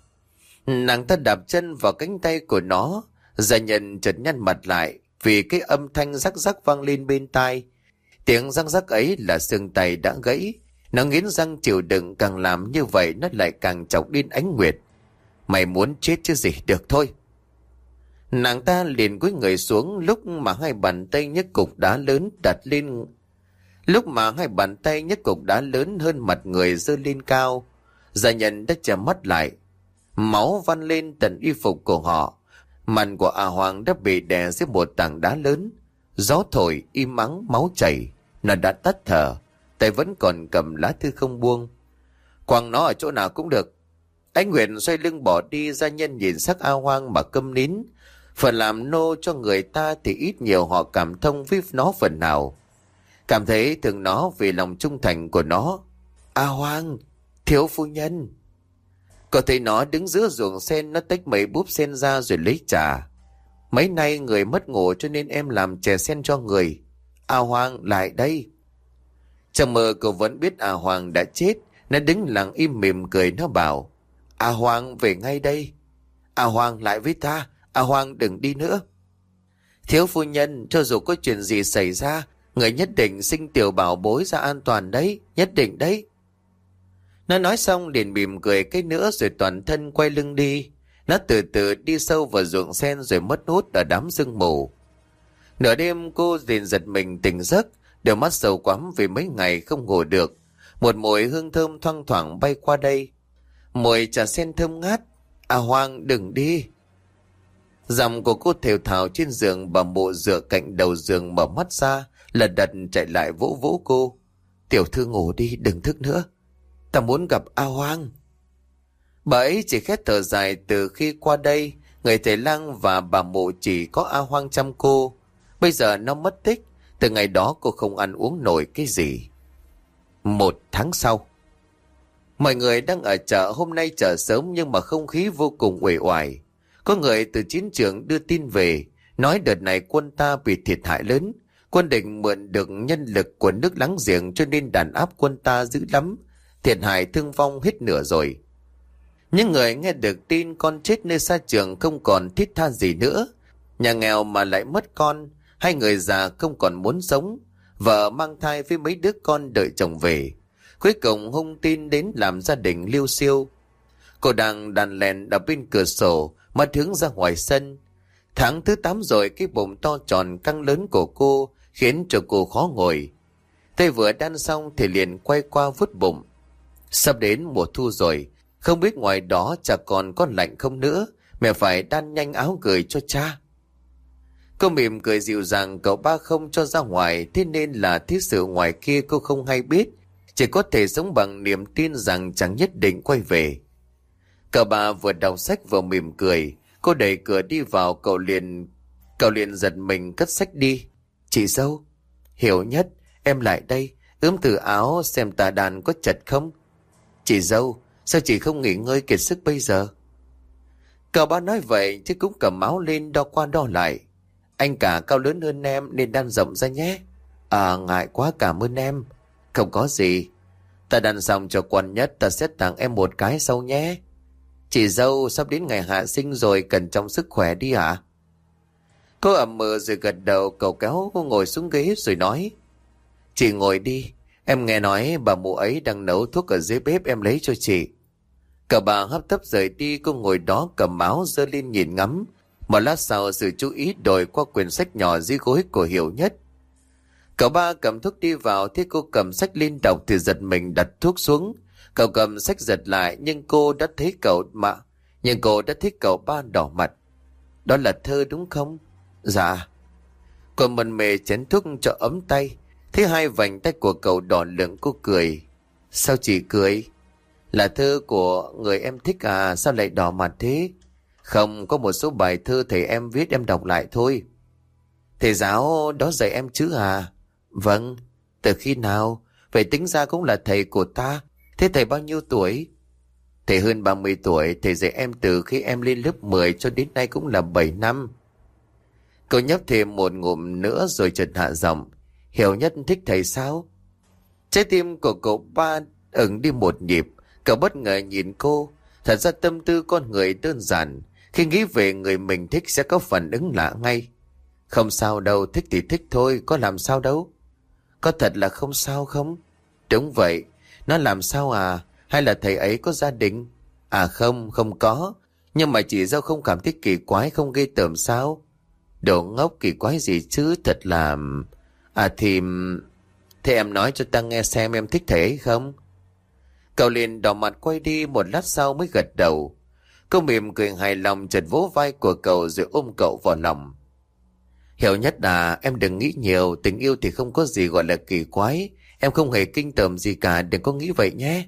Nàng ta đạp chân vào cánh tay của nó. Gia Nhân chợt nhăn mặt lại vì cái âm thanh rắc rắc vang lên bên tai. Tiếng răng rắc ấy là xương tay đã gãy. Nó nghiến răng chịu đựng, càng làm như vậy nó lại càng chọc điên Ánh Nguyệt. Mày muốn chết chứ gì, được thôi. Nàng ta liền cúi người xuống, lúc mà hai bàn tay nhấc cục đá lớn đặt lên lúc mà hai bàn tay nhấc cục đá lớn hơn mặt người giơ lên cao. Gia Nhân đã chợp mắt lại, máu văng lên tận y phục của họ. Mặt của A Hoàng đã bị đè dưới một tảng đá lớn. Gió thổi im ắng, máu chảy, nó đã tắt thở, tay vẫn còn cầm lá thư không buông. Quăng nó ở chỗ nào cũng được. Ánh Nguyệt xoay lưng bỏ đi. Gia Nhân nhìn sắc A Hoàng mà câm nín. Phần làm nô cho người ta thì ít nhiều họ cảm thông với nó phần nào, cảm thấy thương nó vì lòng trung thành của nó. A Hoàng, thiếu phu nhân. Có thấy nó đứng giữa ruộng sen, nó tách mấy búp sen ra rồi lấy trà. Mấy nay người mất ngủ cho nên em làm chè sen cho người. A Hoàng lại đây. Trong mơ cô vẫn biết A Hoàng đã chết. Nó đứng lặng im mỉm cười, nó bảo: A Hoàng về ngay đây. A Hoàng lại với ta. A Hoàng đừng đi nữa. Thiếu phu nhân, cho dù có chuyện gì xảy ra, người nhất định sinh tiểu bảo bối ra an toàn đấy, nhất định đấy. Nó nói xong liền mỉm cười cái nữa rồi toàn thân quay lưng đi. Nó từ từ đi sâu vào ruộng sen rồi mất hút ở đám sương mù. Nửa đêm cô liền giật mình tỉnh giấc, đôi mắt sầu quắm vì mấy ngày không ngủ được. Một mùi hương thơm thoang thoảng bay qua đây, mùi trà sen thơm ngát. A Hoàng đừng đi. Giọng của cô thều thào trên giường. Bà Mụ dựa cạnh đầu giường mở mắt ra, lật đật chạy lại vỗ vỗ cô. Tiểu thư ngủ đi, đừng thức nữa, ta muốn gặp A Hoàng. Bà ấy chỉ khét thở dài. Từ khi qua đây, người thầy lang và bà Mụ chỉ có A Hoàng chăm cô. Bây giờ nó mất tích, từ ngày đó cô không ăn uống nổi cái gì. Một tháng sau, mọi người đang ở chợ. Hôm nay chợ sớm nhưng mà không khí vô cùng uể oải. Có người từ chiến trường đưa tin về, nói đợt này quân ta bị thiệt hại lớn. Quân định mượn được nhân lực của nước láng giềng cho nên đàn áp quân ta dữ lắm, thiệt hại thương vong hết nửa rồi. Những người nghe được tin con chết nơi xa trường không còn thiết tha gì nữa. Nhà nghèo mà lại mất con, hai người già không còn muốn sống, vợ mang thai với mấy đứa con đợi chồng về. Cuối cùng hung tin đến làm gia đình liêu xiêu. Cô đang đàn lèn ở bên cửa sổ, mắt hướng ra ngoài sân. Tháng thứ tám rồi, cái bụng to tròn căng lớn của cô khiến cho cô khó ngồi. Tay vừa đan xong thì liền quay qua vuốt bụng. Sắp đến mùa thu rồi, không biết ngoài đó chả còn có lạnh không nữa, mẹ phải đan nhanh áo gửi cho cha. Cô mỉm cười dịu dàng, cậu ba không cho ra ngoài, thế nên là thiết sự ngoài kia cô không hay biết, chỉ có thể sống bằng niềm tin rằng chẳng nhất định quay về. Cậu ba vừa đọc sách vừa mỉm cười. Cô đẩy cửa đi vào, cậu liền cậu liền giật mình cất sách đi. Chị dâu. Hiểu Nhất, em lại đây, ướm từ áo xem tà đàn có chật không. Chị dâu, sao chị không nghỉ ngơi kiệt sức bây giờ? Cậu ba nói vậy chứ cũng cầm áo lên đo qua đo lại. Anh cả cao lớn hơn em nên đan rộng ra nhé. À, ngại quá, cảm ơn em. Không có gì, ta đan xong cho Quan Nhất, ta sẽ tặng em một cái sau nhé. Chị dâu, sắp đến ngày hạ sinh rồi, cần chăm sức khỏe đi hả? Cô ậm mờ rồi gật đầu. Cậu kéo cô ngồi xuống ghế rồi nói: Chị ngồi đi, em nghe nói bà Mụ ấy đang nấu thuốc ở dưới bếp, em lấy cho chị. Cả bà hấp tấp rời đi. Cô ngồi đó cầm áo giơ lên nhìn ngắm. Một lát sau sự chú ý đổi qua quyển sách nhỏ dưới gối của Hiểu Nhất. Cậu ba cầm thuốc đi vào, thấy cô cầm sách lên đọc thì giật mình đặt thuốc xuống. Cậu cầm sách giật lại, nhưng cô đã thấy cậu mà. Nhưng cô đã thấy cậu ba đỏ mặt. Đó là Thơ đúng không? Dạ. Cô mần mê chén thuốc cho ấm tay. Thấy hai vành tay của cậu đỏ lựng, cô cười. Sao chị cười? Là thơ của người em thích à? Sao lại đỏ mặt thế? Không, có một số bài thơ thầy em viết em đọc lại thôi. Thầy giáo đó dạy em chứ à? Vâng. Từ khi nào? Vậy tính ra cũng là thầy của ta. Thế thầy bao nhiêu tuổi? Thầy hơn ba mươi tuổi. Thầy dạy em từ khi em lên lớp mười cho đến nay cũng là bảy năm. Cậu nhấp thêm một ngụm nữa rồi chợt hạ giọng. Hiểu Nhất thích thầy sao? Trái tim của cậu ba ửng đi một nhịp. Cậu bất ngờ nhìn cô. Thật ra tâm tư con người đơn giản. Khi nghĩ về người mình thích sẽ có phản ứng lạ ngay. Không sao đâu, thích thì thích thôi, có làm sao đâu. Có thật là không sao không? Đúng vậy. Nó làm sao à? Hay là thầy ấy có gia đình? À không, không có. Nhưng mà chị dâu không cảm thấy kỳ quái, không ghê tởm sao? Đồ ngốc, kỳ quái gì chứ, thật là... À thì... Thế em nói cho ta nghe xem em thích thầy ấy không? Cậu liền đỏ mặt quay đi, một lát sau mới gật đầu. Cô mỉm cười hài lòng, chợt vỗ vai của cậu rồi ôm cậu vào lòng. Hiểu Nhất à, em đừng nghĩ nhiều, tình yêu thì không có gì gọi là kỳ quái. Em không hề kinh tởm gì cả, đừng có nghĩ vậy nhé.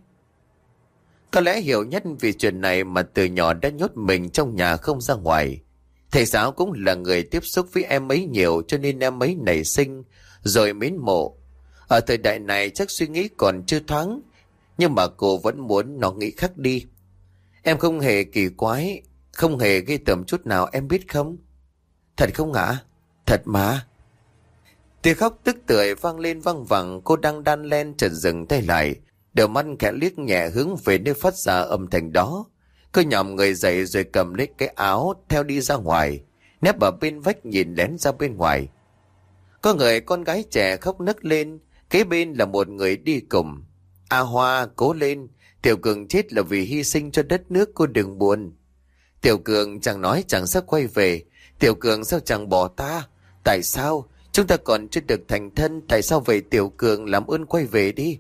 Có lẽ Hiểu Nhất vì chuyện này mà từ nhỏ đã nhốt mình trong nhà không ra ngoài. Thầy giáo cũng là người tiếp xúc với em ấy nhiều, cho nên em ấy nảy sinh rồi mến mộ. Ở thời đại này chắc suy nghĩ còn chưa thoáng, nhưng mà cô vẫn muốn nó nghĩ khác đi. Em không hề kỳ quái, không hề ghê tởm chút nào, em biết không? Thật không ạ? Thật mà. Tiếng khóc tức tưởi vang lên văng vẳng. Cô đang đan len chợt dừng tay lại, đôi mắt khẽ liếc nhẹ hướng về nơi phát ra âm thanh đó. Cô nhòm người dậy rồi cầm lấy cái áo theo đi ra ngoài, nép ở bên vách nhìn lén ra bên ngoài. Có người con gái trẻ khóc nấc lên, kế bên là một người đi cùng. A Hoa, cố lên, Tiểu Cường chết là vì hy sinh cho đất nước, cô đừng buồn. Tiểu Cường chẳng nói chẳng sẽ quay về. Tiểu Cường sao chẳng bỏ ta? Tại sao? Chúng ta còn chưa được thành thân, tại sao vậy Tiểu Cường, làm ơn quay về đi.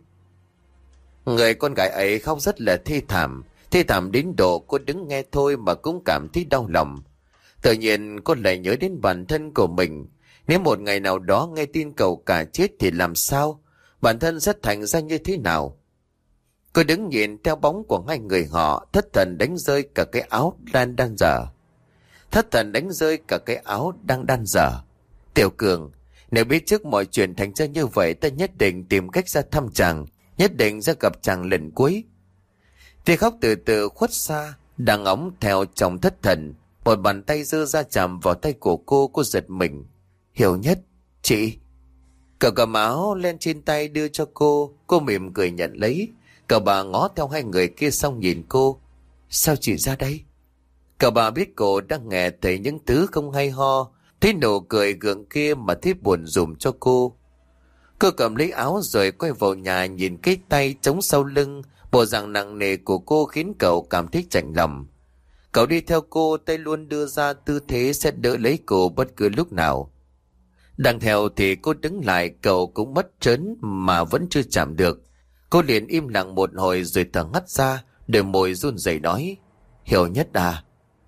Người con gái ấy khóc rất là thê thảm, thê thảm đến độ cô đứng nghe thôi mà cũng cảm thấy đau lòng. Tự nhiên cô lại nhớ đến bản thân của mình. Nếu một ngày nào đó nghe tin cậu cả chết thì làm sao? Bản thân sẽ thành ra như thế nào? Cô đứng nhìn theo bóng của hai người họ, thất thần đánh rơi cả cái áo đang đan dở. Thất thần đánh rơi cả cái áo đang đan dở. Tiểu Cường, nếu biết trước mọi chuyện thành ra như vậy, ta nhất định tìm cách ra thăm chàng, nhất định ra gặp chàng lần cuối. Tiếng khóc từ từ khuất xa, đang ống theo trong thất thần. Một bàn tay giơ ra chạm vào tay của cô, cô giật mình. Hiểu Nhất, chị. Cậu cầm áo len trên tay đưa cho cô, cô mỉm cười nhận lấy. Cậu bà ngó theo hai người kia xong nhìn cô. Sao chị ra đây? Cậu bà biết cô đang nghe thấy những thứ không hay ho, thấy nụ cười gượng kia mà thấy buồn dùm cho cô. Cô cầm lấy áo rồi quay vào nhà, nhìn cái tay chống sau lưng, bộ dạng nặng nề của cô khiến cậu cảm thấy chạnh lòng. Cậu đi theo cô, tay luôn đưa ra tư thế sẽ đỡ lấy cô bất cứ lúc nào. Đang theo thì cô đứng lại, cậu cũng mất trớn mà vẫn chưa chạm được. Cô liền im lặng một hồi rồi thở ngắt ra, đôi môi run rẩy nói. Hiểu Nhất à?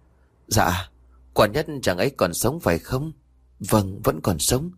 Dạ, quả Nhất chàng ấy còn sống phải không? Vâng, vẫn còn sống.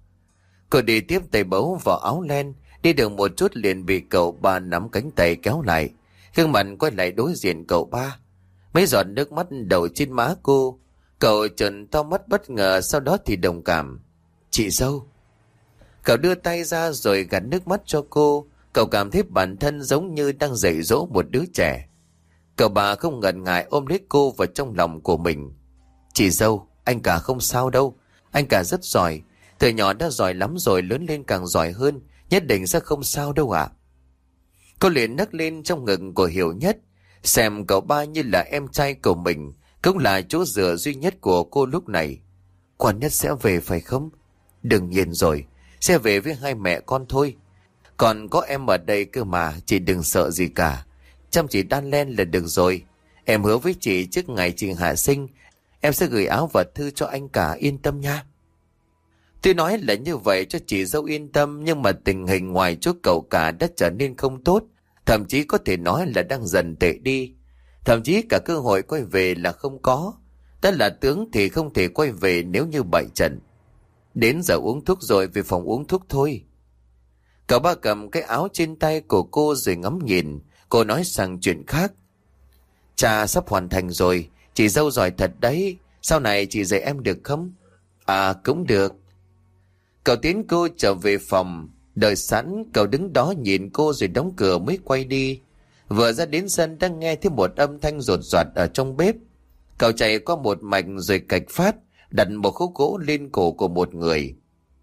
Cô đi tiếp, tay bấu vào áo len, đi được một chút liền bị cậu ba nắm cánh tay kéo lại. Gương mặt quay lại đối diện cậu ba. Mấy giọt nước mắt đậu trên má cô. Cậu trợn to mắt bất ngờ, sau đó thì đồng cảm. Chị dâu. Cậu đưa tay ra rồi gạt nước mắt cho cô. Cậu cảm thấy bản thân giống như đang dạy dỗ một đứa trẻ. Cậu bà không ngần ngại ôm lấy cô vào trong lòng của mình. Chị dâu, anh cả không sao đâu. Anh cả rất giỏi. Từ nhỏ đã giỏi lắm rồi, lớn lên càng giỏi hơn. Nhất định sẽ không sao đâu ạ. Cô liền nấc lên trong ngực của Hiểu Nhất. Xem cậu ba như là em trai của mình, cũng là chỗ dựa duy nhất của cô lúc này. Quả Nhất sẽ về phải không? Đừng nhìn rồi, sẽ về với hai mẹ con thôi. Còn có em ở đây cơ mà, chị đừng sợ gì cả. Chăm chỉ đan len là được rồi. Em hứa với chị trước ngày chị hạ sinh, em sẽ gửi áo và thư cho anh cả, yên tâm nha. Tuy nói là như vậy cho chị dâu yên tâm, nhưng mà tình hình ngoài chỗ cậu cả đã trở nên không tốt. Thậm chí có thể nói là đang dần tệ đi. Thậm chí cả cơ hội quay về là không có. Đã là tướng thì không thể quay về nếu như bại trận. Đến giờ uống thuốc rồi, về phòng uống thuốc thôi. Cậu Ba cầm cái áo trên tay của cô rồi ngắm nhìn. Cô nói sang chuyện khác. Cha sắp hoàn thành rồi. Chị dâu giỏi thật đấy. Sau này chị dạy em được không? À cũng được. Cậu tiến cô trở về phòng. Đợi sẵn, cậu đứng đó nhìn cô rồi đóng cửa mới quay đi. Vừa ra đến sân đang nghe thấy một âm thanh rột rạt ở trong bếp. Cậu chạy qua một mạch rồi cạch phát, đặt một khúc gỗ lên cổ của một người.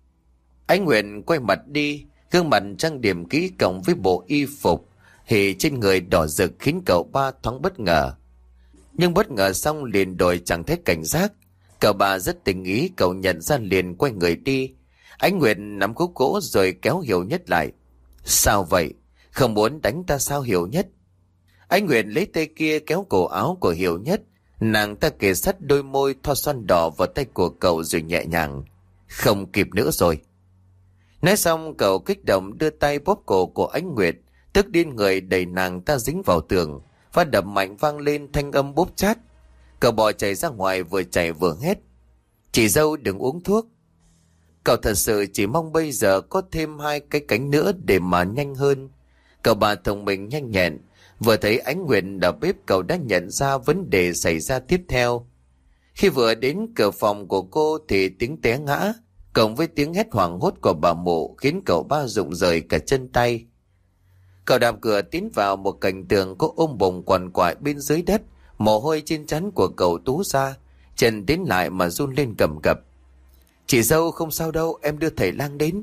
Anh Nguyện quay mặt đi, gương mặt trang điểm kỹ cộng với bộ y phục thì trên người đỏ rực khiến cậu Ba thoáng bất ngờ. Nhưng bất ngờ xong liền đổi chẳng thấy cảnh giác. Cậu Ba rất tình ý, cậu nhận ra liền quay người đi. Anh Nguyện nắm khúc gỗ rồi kéo Hiểu Nhất lại. Sao vậy? Không muốn đánh ta sao Hiểu Nhất? Anh Nguyện lấy tay kia kéo cổ áo của Hiểu Nhất. Nàng ta kề sát đôi môi, thoa son đỏ vào tay của cậu rồi nhẹ nhàng. Không kịp nữa rồi. Nói xong cậu kích động đưa tay bóp cổ của anh Nguyệt, tức điên người đẩy nàng ta dính vào tường. Phát đập mạnh vang lên thanh âm bốp chát. Cậu bò chạy ra ngoài, vừa chạy vừa hét. Chị dâu đừng uống thuốc. Cậu thật sự chỉ mong bây giờ có thêm hai cái cánh nữa để mà nhanh hơn. Cậu Ba thông minh nhanh nhẹn. Vừa thấy ánh Nguyệt ở bếp, cậu đã nhận ra vấn đề xảy ra tiếp theo. Khi vừa đến cửa phòng của cô thì tiếng té ngã cộng với tiếng hét hoảng hốt của bà Mụ khiến cậu Ba rụng rời cả chân tay. Cậu đạp cửa tiến vào một cảnh tượng có ôm bồng quằn quại bên dưới đất. Mồ hôi trên trán của cậu túa ra, chân tiến lại mà run lên cầm cập. Chị dâu không sao đâu, em đưa thầy lang đến.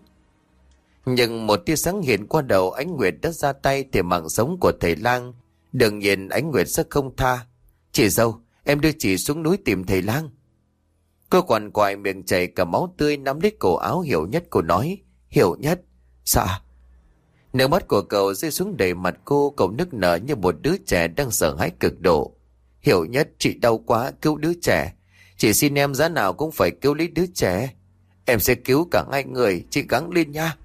Nhưng một tia sáng hiện qua đầu Ánh Nguyệt đã ra tay thì mạng sống của thầy lang. Đừng nhìn Ánh Nguyệt sẽ không tha. Chị dâu, em đưa chị xuống núi tìm thầy lang. Cô quằn quại miệng chảy cả máu tươi, nắm lấy cổ áo Hiểu Nhất. Cô nói, Hiểu Nhất, sao? Nước mắt của cậu rơi xuống đầy mặt cô. Cậu nức nở như một đứa trẻ đang sợ hãi cực độ. Hiểu Nhất, chị đau quá, cứu đứa trẻ. Chị xin em giá nào cũng phải cứu lấy đứa trẻ. Em sẽ cứu cả hai người, chị gắng lên nha.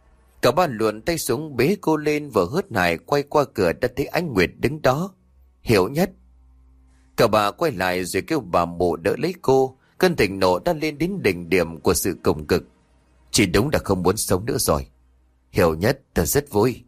Cả ba luồn tay xuống bế cô lên, vừa hớt hải quay qua cửa đã thấy Ánh Nguyệt đứng đó. Hiểu Nhất. Cả bà quay lại rồi kêu bà Mụ đỡ lấy cô. Cơn thịnh nộ đã lên đến đỉnh điểm của sự cùng cực. Chị đúng đã không muốn sống nữa rồi. Hiểu Nhất, thật rất vui.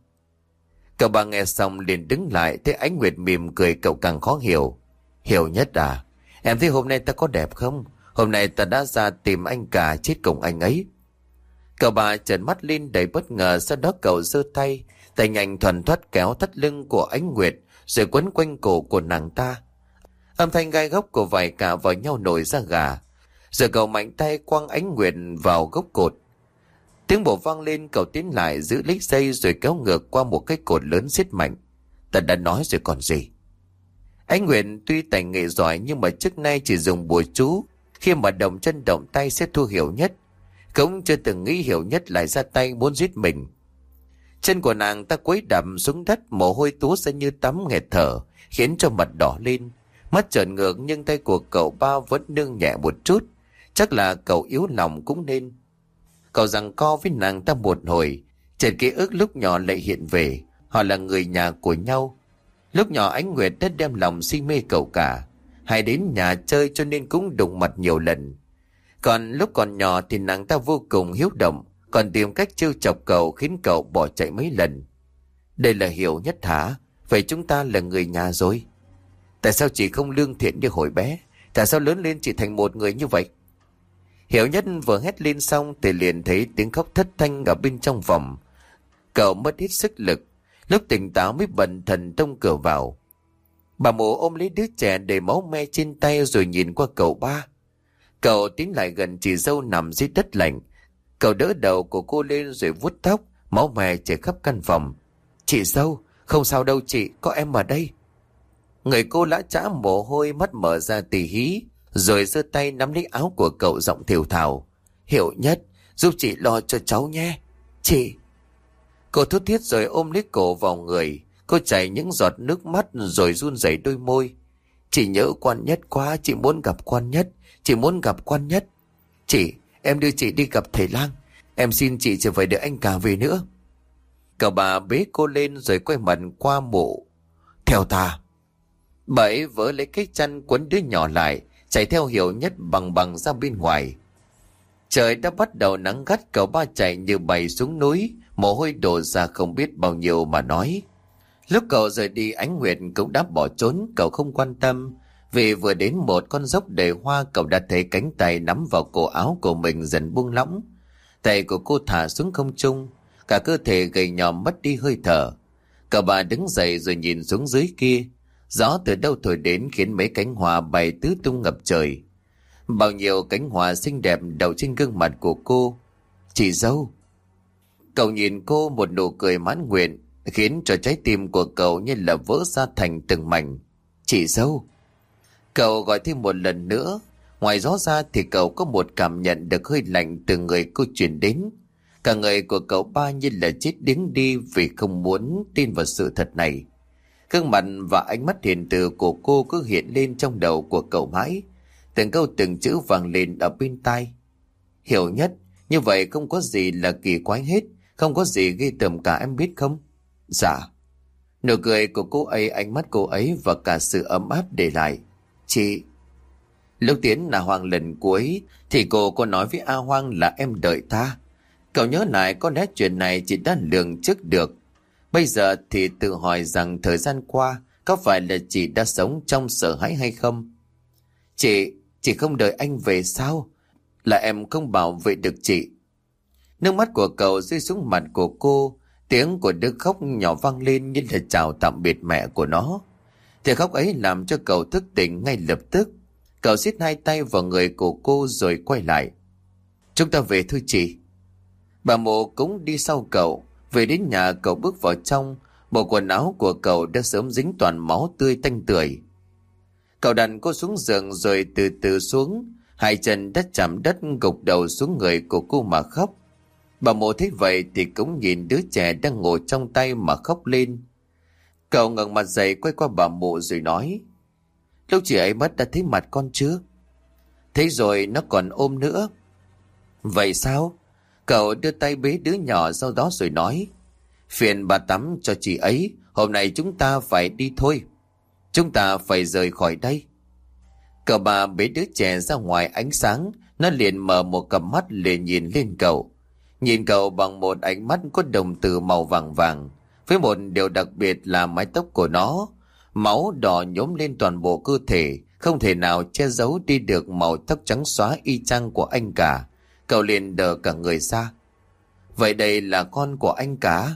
Cậu bà nghe xong liền đứng lại, thấy Ánh Nguyệt mỉm cười, cậu càng khó hiểu. Hiểu Nhất à, em thấy hôm nay ta có đẹp không? Hôm nay ta đã ra tìm anh cả, chết cùng anh ấy. Cậu bà trợn mắt lên đầy bất ngờ, sau đó cậu giơ tay, tay nhanh thuần thoắt kéo thắt lưng của Ánh Nguyệt rồi quấn quanh cổ của nàng ta. Âm thanh gai góc của vải cả vào nhau nổi ra gà. Rồi cậu mạnh tay quăng Ánh Nguyệt vào gốc cột. Tiếng bổ vang lên, cậu tiến lại giữ lấy dây rồi kéo ngược qua một cái cột lớn siết mạnh. Ta đã nói rồi còn gì. Ánh Nguyệt tuy tài nghệ giỏi nhưng mà trước nay chỉ dùng bùa chú. Khi mà động chân động tay sẽ thua Hiểu Nhất. Cũng chưa từng nghĩ Hiểu Nhất lại ra tay muốn giết mình. Chân của nàng ta quấy đập xuống đất, mồ hôi túa ra như tắm, nghẹt thở, khiến cho mặt đỏ lên. Mắt trợn ngược nhưng tay của cậu Ba vẫn nương nhẹ một chút. Chắc là cậu yếu lòng cũng nên. Cậu giằng co với nàng ta một hồi. Trên ký ức lúc nhỏ lại hiện về. Họ là người nhà của nhau. Lúc nhỏ Ánh Nguyệt đã đem lòng si mê cậu cả. Hay đến nhà chơi cho nên cũng đụng mặt nhiều lần. Còn lúc còn nhỏ thì nàng ta vô cùng hiếu động, còn tìm cách trêu chọc cậu khiến cậu bỏ chạy mấy lần. Đây là Hiểu Nhất hả? Vậy chúng ta là người nhà rồi. Tại sao chị không lương thiện như hồi bé? Tại sao lớn lên chị thành một người như vậy? Hiểu Nhất vừa hét lên xong thì liền thấy tiếng khóc thất thanh ở bên trong phòng. Cậu mất hết sức lực, lúc tỉnh táo mới bần thần tông cửa vào. Bà Mụ ôm lấy đứa trẻ đầy máu me trên tay rồi nhìn qua cậu Ba. Cậu tiến lại gần chị dâu nằm dưới đất lạnh. Cậu đỡ đầu của cô lên rồi vuốt tóc, máu me chảy khắp căn phòng. Chị dâu, không sao đâu chị, có em ở đây. Người cô lã chã mồ hôi, mắt mở ra tì hí, rồi giơ tay nắm lấy áo của cậu, giọng thều thào. Hiểu Nhất, giúp chị lo cho cháu nhé. Chị. Cô thút thít rồi ôm lấy cổ vào người. Cô chảy những giọt nước mắt rồi run rẩy đôi môi. Chị nhớ Quan Nhất quá, chị muốn gặp Quan Nhất. Chị muốn gặp Quan Nhất. Chị, em đưa chị đi gặp thầy lang. Em xin chị trở về đợi anh cả về nữa. Cậu bà bế cô lên rồi quay mặt qua mộ. Theo ta. Bà ấy vỡ lấy cái chăn quấn đứa nhỏ lại, chạy theo Hiểu Nhất bằng bằng ra bên ngoài. Trời đã bắt đầu nắng gắt, cậu ba chạy như bay xuống núi, mồ hôi đổ ra không biết bao nhiêu mà nói. Lúc cậu rời đi, Ánh Nguyệt cũng đã bỏ trốn, cậu không quan tâm. Vì vừa đến một con dốc đầy hoa, cậu đã thấy cánh tay nắm vào cổ áo của mình dần buông lỏng. Tay của cô thả xuống không trung, cả cơ thể gầy nhòm mất đi hơi thở. Cậu bà đứng dậy rồi nhìn xuống dưới kia. Gió từ đâu thổi đến khiến mấy cánh hoa bay tứ tung ngập trời. Bao nhiêu cánh hoa xinh đẹp đậu trên gương mặt của cô. Chị dâu. Cậu nhìn cô, một nụ cười mãn nguyện khiến cho trái tim của cậu như là vỡ ra thành từng mảnh. Chị dâu. Cậu gọi thêm một lần nữa. Ngoài gió ra thì cậu có một cảm nhận được hơi lạnh từ người cô truyền đến. Cả người của cậu ba như là chết điếng đi vì không muốn tin vào sự thật này. Gương mặt và ánh mắt hiền từ của cô cứ hiện lên trong đầu của cậu mãi. Từng câu từng chữ vang lên ở bên tai. Hiểu Nhất, như vậy không có gì là kỳ quái hết, không có gì ghê tởm cả, em biết không? Dạ. Nụ cười của cô ấy, ánh mắt cô ấy và cả sự ấm áp để lại. Chị. Lúc tiến là Hoàng lần cuối thì cô có nói với A Hoang là em đợi ta. Cậu nhớ lại có lẽ chuyện này chị đã lường trước được. Bây giờ thì tự hỏi rằng thời gian qua có phải là chị đã sống trong sợ hãi hay không? Chị, chị không đợi anh về sao? Là em không bảo vệ được chị. Nước mắt của cậu rơi xuống mặt của cô. Tiếng của đứa khóc nhỏ vang lên như là chào tạm biệt mẹ của nó. Tiếng khóc ấy làm cho cậu thức tỉnh ngay lập tức. Cậu siết hai tay vào người của cô rồi quay lại. Chúng ta về thôi chị. Bà Mộ cũng đi sau cậu. Về đến nhà, cậu bước vào trong. Bộ quần áo của cậu đã sớm dính toàn máu tươi tanh tưởi. Cậu đặt cô xuống giường rồi từ từ xuống. Hai chân đã chạm đất, gục đầu xuống người của cô mà khóc. Bà Mộ thấy vậy thì cũng nhìn đứa trẻ đang ngồi trong tay mà khóc lên. Cậu ngẩng mặt dậy quay qua bà Mộ rồi nói. Lúc chị ấy mất đã thấy mặt con chưa? Thấy rồi, nó còn ôm nữa. Vậy sao? Cậu đưa tay bế đứa nhỏ sau đó rồi nói. Phiền bà tắm cho chị ấy, hôm nay chúng ta phải đi thôi. Chúng ta phải rời khỏi đây. Cậu bà bế đứa trẻ ra ngoài ánh sáng, nó liền mở một cặp mắt liền nhìn lên cậu. Nhìn cậu bằng một ánh mắt có đồng tử màu vàng vàng, với một điều đặc biệt là mái tóc của nó. Máu đỏ nhốm lên toàn bộ cơ thể, không thể nào che giấu đi được màu tóc trắng xóa y chang của anh cả. Cậu liền đờ cả người ra. Vậy đây là con của anh cả?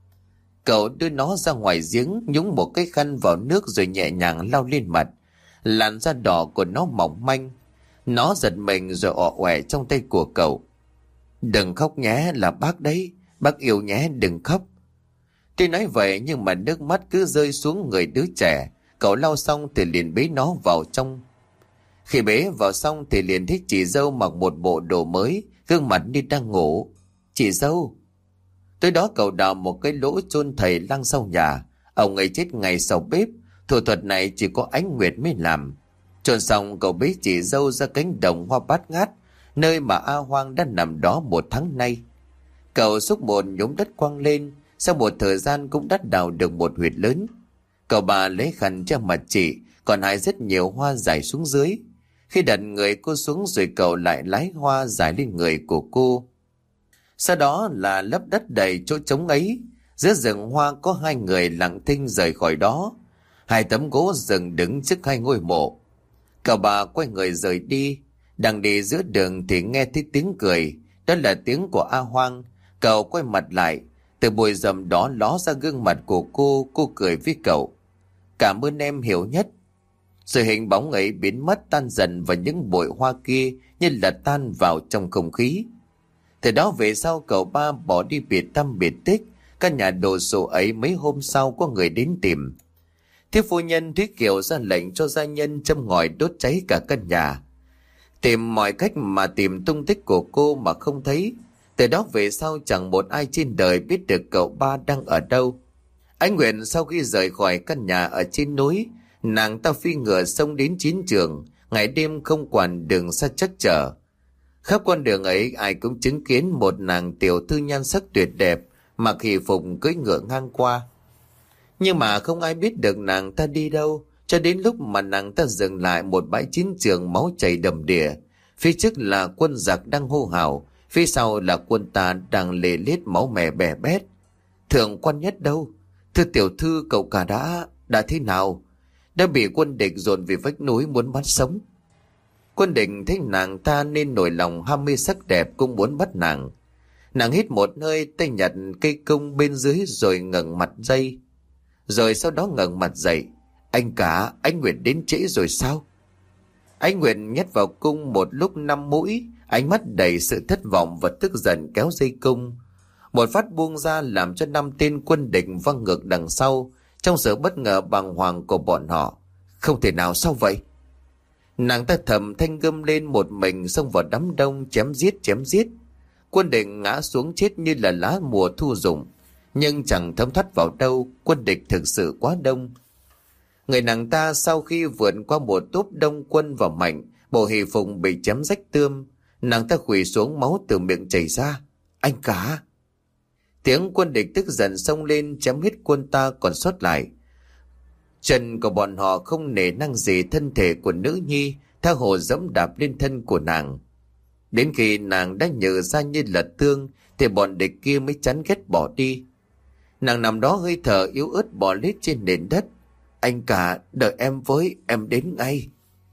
Cậu đưa nó ra ngoài giếng, nhúng một cái khăn vào nước rồi nhẹ nhàng lau lên mặt. Làn da đỏ của nó mỏng manh. Nó giật mình rồi ọ ọe trong tay của cậu. Đừng khóc nhé, là bác đấy. Bác yêu nhé, đừng khóc. Tuy nói vậy nhưng mà nước mắt cứ rơi xuống người đứa trẻ. Cậu lau xong thì liền bế nó vào trong. Khi bế vào xong thì liền thấy chị dâu mặc một bộ đồ mới, gương mặt như đang ngủ. Chị dâu. Tới đó cậu đào một cái lỗ chôn thầy lang sau nhà. Ông ấy chết ngay sau bếp. Thủ thuật này chỉ có Ánh Nguyệt mới làm. Chôn xong cậu bế chị dâu ra cánh đồng hoa bát ngát, nơi mà A Hoang đã nằm đó một tháng nay. Cậu xúc một nhúm đất quăng lên. Sau một thời gian cũng đã đào được một huyệt lớn. Cậu bà lấy khăn che mặt chị, còn hái rất nhiều hoa rải xuống dưới. Khi đặt người cô xuống rồi cậu lại lái hoa rải lên người của cô. Sau đó là lấp đất đầy chỗ trống ấy. Giữa rừng hoa có hai người lặng thinh rời khỏi đó. Hai tấm gỗ rừng đứng trước hai ngôi mộ. Cậu bà quay người rời đi. Đang đi giữa đường thì nghe thấy tiếng cười. Đó là tiếng của A Hoang. Cậu quay mặt lại. Từ bụi rậm đó ló ra gương mặt của cô. Cô cười với cậu. Cảm ơn em Hiểu Nhất. Rồi hình bóng ấy biến mất tan dần vào những bụi hoa kia như là tan vào trong không khí. Từ đó về sau cậu ba bỏ đi biệt tâm biệt tích. Căn nhà đồ sộ ấy mấy hôm sau có người đến tìm. Thiếu phu nhân Thúy Kiều ra lệnh cho gia nhân châm ngòi đốt cháy cả căn nhà. Tìm mọi cách mà tìm tung tích của cô mà không thấy. Từ đó về sau chẳng một ai trên đời biết được cậu ba đang ở đâu. Ánh Nguyệt sau khi rời khỏi căn nhà ở trên núi, nàng ta phi ngựa xông đến chiến trường, ngày đêm không quản đường xa chắc trở. Khắp con đường ấy ai cũng chứng kiến một nàng tiểu thư nhan sắc tuyệt đẹp Mặc hỷ phục cưỡi ngựa ngang qua. Nhưng mà không ai biết được nàng ta đi đâu, cho đến lúc mà nàng ta dừng lại một bãi chiến trường máu chảy đầm đìa. Phía trước là quân giặc đang hô hào, phía sau là quân ta đang lê lết máu mè bè bét. Thượng quan Nhất đâu? Thưa tiểu thư, cậu cả đã... đã thế nào? Đã bị quân địch dồn về vách núi muốn bắt sống. Quân địch thấy nàng ta nên nổi lòng ham mê sắc đẹp, cũng muốn bắt nàng. Nàng hít một hơi, tay nhặt cây cung bên dưới rồi ngẩng mặt dây. Rồi sau đó ngẩng mặt dậy. Anh cả, anh Nguyệt đến trễ rồi sao? Anh Nguyệt nhét vào cung một lúc năm mũi, ánh mắt đầy sự thất vọng và tức giận kéo dây cung. Một phát buông ra làm cho năm tên quân địch văng ngược đằng sau, trong sự bất ngờ bàng hoàng của bọn họ. Không thể nào, sao vậy? Nàng ta thầm thanh gầm lên một mình, xông vào đám đông chém giết chém giết. Quân địch ngã xuống chết như là lá mùa thu rụng, nhưng chẳng thấm thoát vào đâu, quân địch thực sự quá đông. Người nàng ta sau khi vượt qua một tốp đông quân vào mạnh, bộ hỷ phục bị chém rách tươm, nàng ta quỳ xuống, máu từ miệng chảy ra. Anh cả! Tiếng quân địch tức giận xông lên chém hết quân ta còn sót lại. Chân của bọn họ không nể năng gì thân thể của nữ nhi, tha hồ dẫm đạp lên thân của nàng. Đến khi nàng đã nhừ ra như là tương, thì bọn địch kia mới chán ghét bỏ đi. Nàng nằm đó hơi thở yếu ớt bò lết trên nền đất. Anh cả, đợi em với, em đến ngay.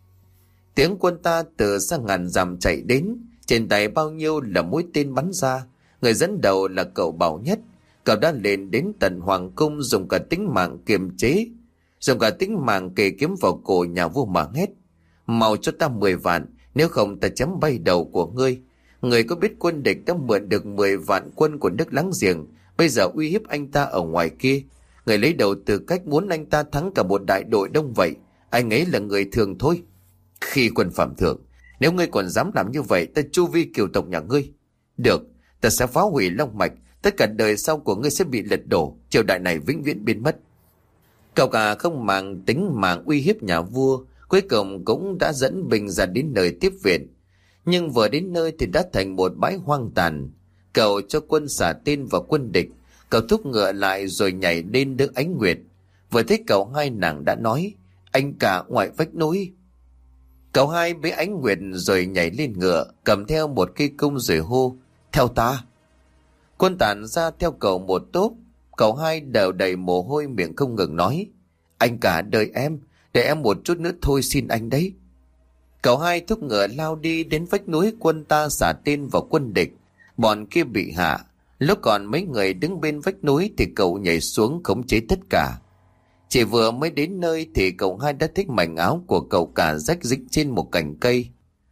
Tiếng quân ta từ xa ngàn dặm chạy đến, trên tay bao nhiêu là mũi tên bắn ra. Người dẫn đầu là cậu Bảo Nhất. Cậu đã lên đến tận hoàng cung, dùng cả tính mạng kiềm chế, dùng cả tính mạng kề kiếm vào cổ nhà vua mà hét. Mau cho ta mười vạn, nếu không ta chém bay đầu của ngươi. Người có biết quân địch đã mượn được mười vạn quân của nước láng giềng, bây giờ uy hiếp anh ta ở ngoài kia. Người lấy đầu từ cách muốn anh ta thắng cả một đại đội đông vậy. Anh ấy là người thường thôi. Khi quân phạm thượng, nếu ngươi còn dám làm như vậy, ta chu vi kiều tộc nhà ngươi. Được, ta sẽ phá hủy long mạch, tất cả đời sau của ngươi sẽ bị lật đổ, triều đại này vĩnh viễn biến mất. Cậu cả không màng tính mạng uy hiếp nhà vua, cuối cùng cũng đã dẫn binh ra đến nơi tiếp viện. Nhưng vừa đến nơi thì đã thành một bãi hoang tàn. Cậu cho quân xả tên vào quân địch, cậu thúc ngựa lại rồi nhảy lên đỡ Ánh Nguyệt. Vừa thấy cậu hai, nàng đã nói, anh cả ngoài vách núi. Cậu hai bế Ánh Nguyệt rồi nhảy lên ngựa, cầm theo một cây cung rồi hô, theo ta. Quân tản ra theo cậu một tốp. Cậu hai đều đầy mồ hôi, miệng không ngừng nói, anh cả đợi em, để em một chút nữa thôi, xin anh đấy. Cậu hai thúc ngựa lao đi đến vách núi, quân ta xả tên vào quân địch. Bọn kia bị hạ. Lúc còn mấy người đứng bên vách núi thì cậu nhảy xuống khống chế tất cả. Chỉ vừa mới đến nơi thì cậu hai đã thích mảnh áo của cậu cả rách rích trên một cành cây.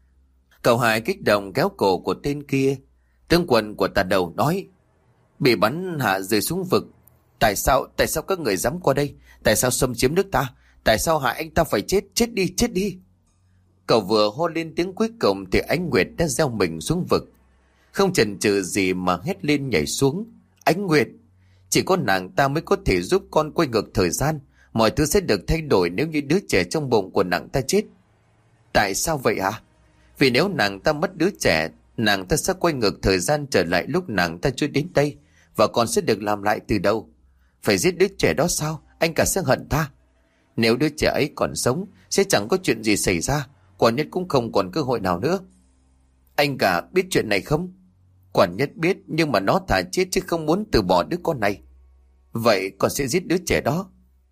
Cậu hai kích động kéo cổ của tên kia. Tướng quân của ta đầu nói, bị bắn hạ rơi xuống vực. Tại sao, tại sao các người dám qua đây? Tại sao xâm chiếm nước ta? Tại sao hại anh ta phải chết? Chết đi, chết đi. Cậu vừa hô lên tiếng cuối cùng thì Ánh Nguyệt đã gieo mình xuống vực. Không chần chừ gì mà hét lên nhảy xuống. Ánh Nguyệt, chỉ có nàng ta mới có thể giúp con quay ngược thời gian. Mọi thứ sẽ được thay đổi nếu như đứa trẻ trong bụng của nàng ta chết. Tại sao vậy hả? Vì nếu nàng ta mất đứa trẻ, nàng ta sẽ quay ngược thời gian trở lại lúc nàng ta chưa đến đây, và con sẽ được làm lại từ đầu. Phải giết đứa trẻ đó sao? Anh cả sẽ hận ta. Nếu đứa trẻ ấy còn sống, sẽ chẳng có chuyện gì xảy ra. Quản Nhất cũng không còn cơ hội nào nữa. Anh cả biết chuyện này không? Quản Nhất biết, nhưng mà nó thà chết chứ không muốn từ bỏ đứa con này. Vậy con sẽ giết đứa trẻ đó.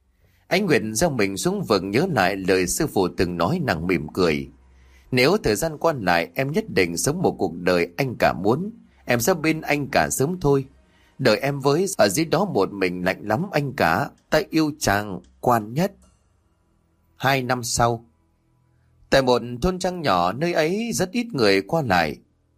Ánh Nguyệt gieo mình xuống vực, nhớ lại lời sư phụ từng nói, nàng mỉm cười. Nếu thời gian qua lại, em nhất định sống một cuộc đời anh cả muốn. Em sẽ bên anh cả sớm thôi. Đợi em với, ở dưới đó một mình lạnh lắm anh cả. Ta yêu chàng, Quan Nhất. Hai năm sau, tại một thôn trang nhỏ, nơi ấy rất ít người qua lại.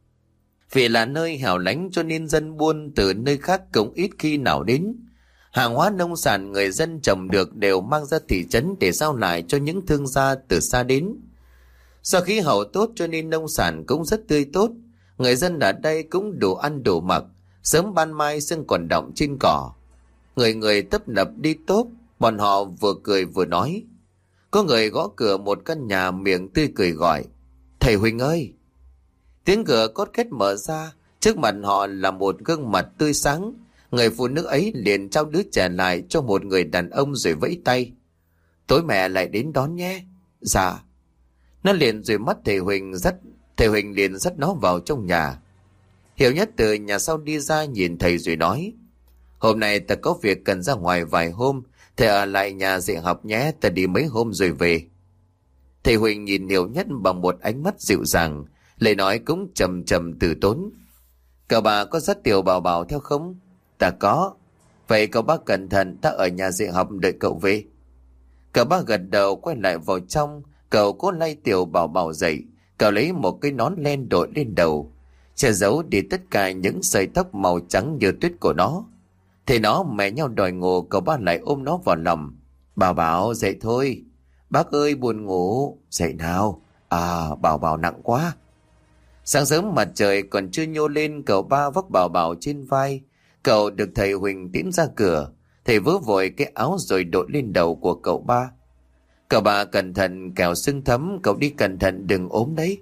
Vì là nơi hẻo lánh cho nên dân buôn từ nơi khác cũng ít khi nào đến. Hàng hóa nông sản người dân trồng được đều mang ra thị trấn để giao lại cho những thương gia từ xa đến. Do khí hậu tốt cho nên nông sản cũng rất tươi tốt. Người dân ở đây cũng đủ ăn đủ mặc, sớm ban mai sương còn đọng trên cỏ. Người người tấp nập đi tốp, bọn họ vừa cười vừa nói. Có người gõ cửa một căn nhà, miệng tươi cười gọi, thầy Huỳnh ơi. Tiếng cửa cót két mở ra, trước mặt họ là một gương mặt tươi sáng. Người phụ nữ ấy liền trao đứa trẻ lại cho một người đàn ông rồi vẫy tay. Tối mẹ lại đến đón nhé. Dạ. Nó liền rồi mắt thầy Huỳnh dắt, thầy Huỳnh liền dắt nó vào trong nhà. Hiểu Nhất từ nhà sau đi ra nhìn thầy rồi nói: Hôm nay ta có việc cần ra ngoài vài hôm, thầy ở lại nhà dạy học nhé, ta đi mấy hôm rồi về. Thầy Huỳnh nhìn Hiểu Nhất bằng một ánh mắt dịu dàng, lời nói cũng trầm trầm từ tốn. Cậu bà có dắt Tiểu Bảo Bảo theo không? Ta có. Vậy cậu bác cẩn thận, ta ở nhà dạy học đợi cậu về. Cậu bác gật đầu quay lại vào trong, cậu cố lay Tiểu Bảo Bảo dậy, cậu lấy một cái nón len đội lên đầu, che giấu đi tất cả những sợi tóc màu trắng như tuyết của nó. Thế nó mẹ nhau đòi ngủ, cậu ba lại ôm nó vào lòng. Bảo Bảo dậy thôi. Bác ơi buồn ngủ. Dậy nào. À Bảo Bảo nặng quá. Sáng sớm mặt trời còn chưa nhô lên, cậu ba vác Bảo Bảo trên vai. Cậu được thầy Huỳnh tiễn ra cửa. Thầy vớ vội cái áo rồi đội lên đầu của cậu ba. Cậu ba cẩn thận kẻo sưng thấm, cậu đi cẩn thận đừng ốm đấy.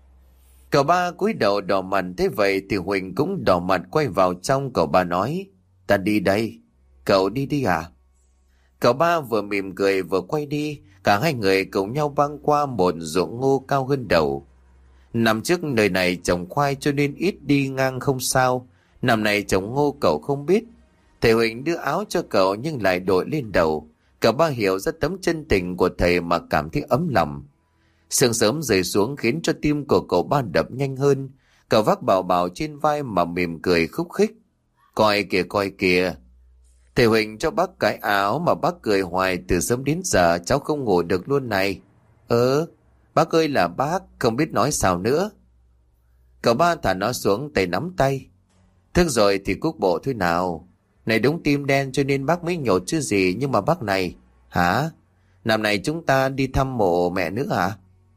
Cậu ba cúi đầu đỏ mặt, thế vậy thì Huỳnh cũng đỏ mặt quay vào trong. Cậu ba nói: Ta đi đây. Cậu đi đi à? Cậu ba vừa mỉm cười vừa quay đi. Cả hai người cùng nhau băng qua một ruộng ngô cao hơn đầu. Năm trước nơi này trồng khoai cho nên ít đi ngang không sao. Năm nay trồng ngô cậu không biết. Thầy Huỳnh đưa áo cho cậu nhưng lại đội lên đầu. Cậu ba hiểu rất tấm chân tình của thầy mà cảm thấy ấm lòng. Sương sớm rơi xuống khiến cho tim của cậu ba đập nhanh hơn. Cậu vác Bảo Bảo trên vai mà mỉm cười khúc khích. Coi kìa coi kìa. Thầy Huỳnh cho bác cái áo mà bác cười hoài từ sớm đến giờ cháu không ngủ được luôn này. Ờ, bác ơi là bác, không biết nói sao nữa. Cậu ba thả nó xuống, tay nắm tay. Thức rồi thì cúc bộ thôi nào. Này đúng tim đen cho nên bác mới nhột chứ gì, nhưng mà bác này. Hả? Năm nay chúng ta đi thăm mộ mẹ nữa à?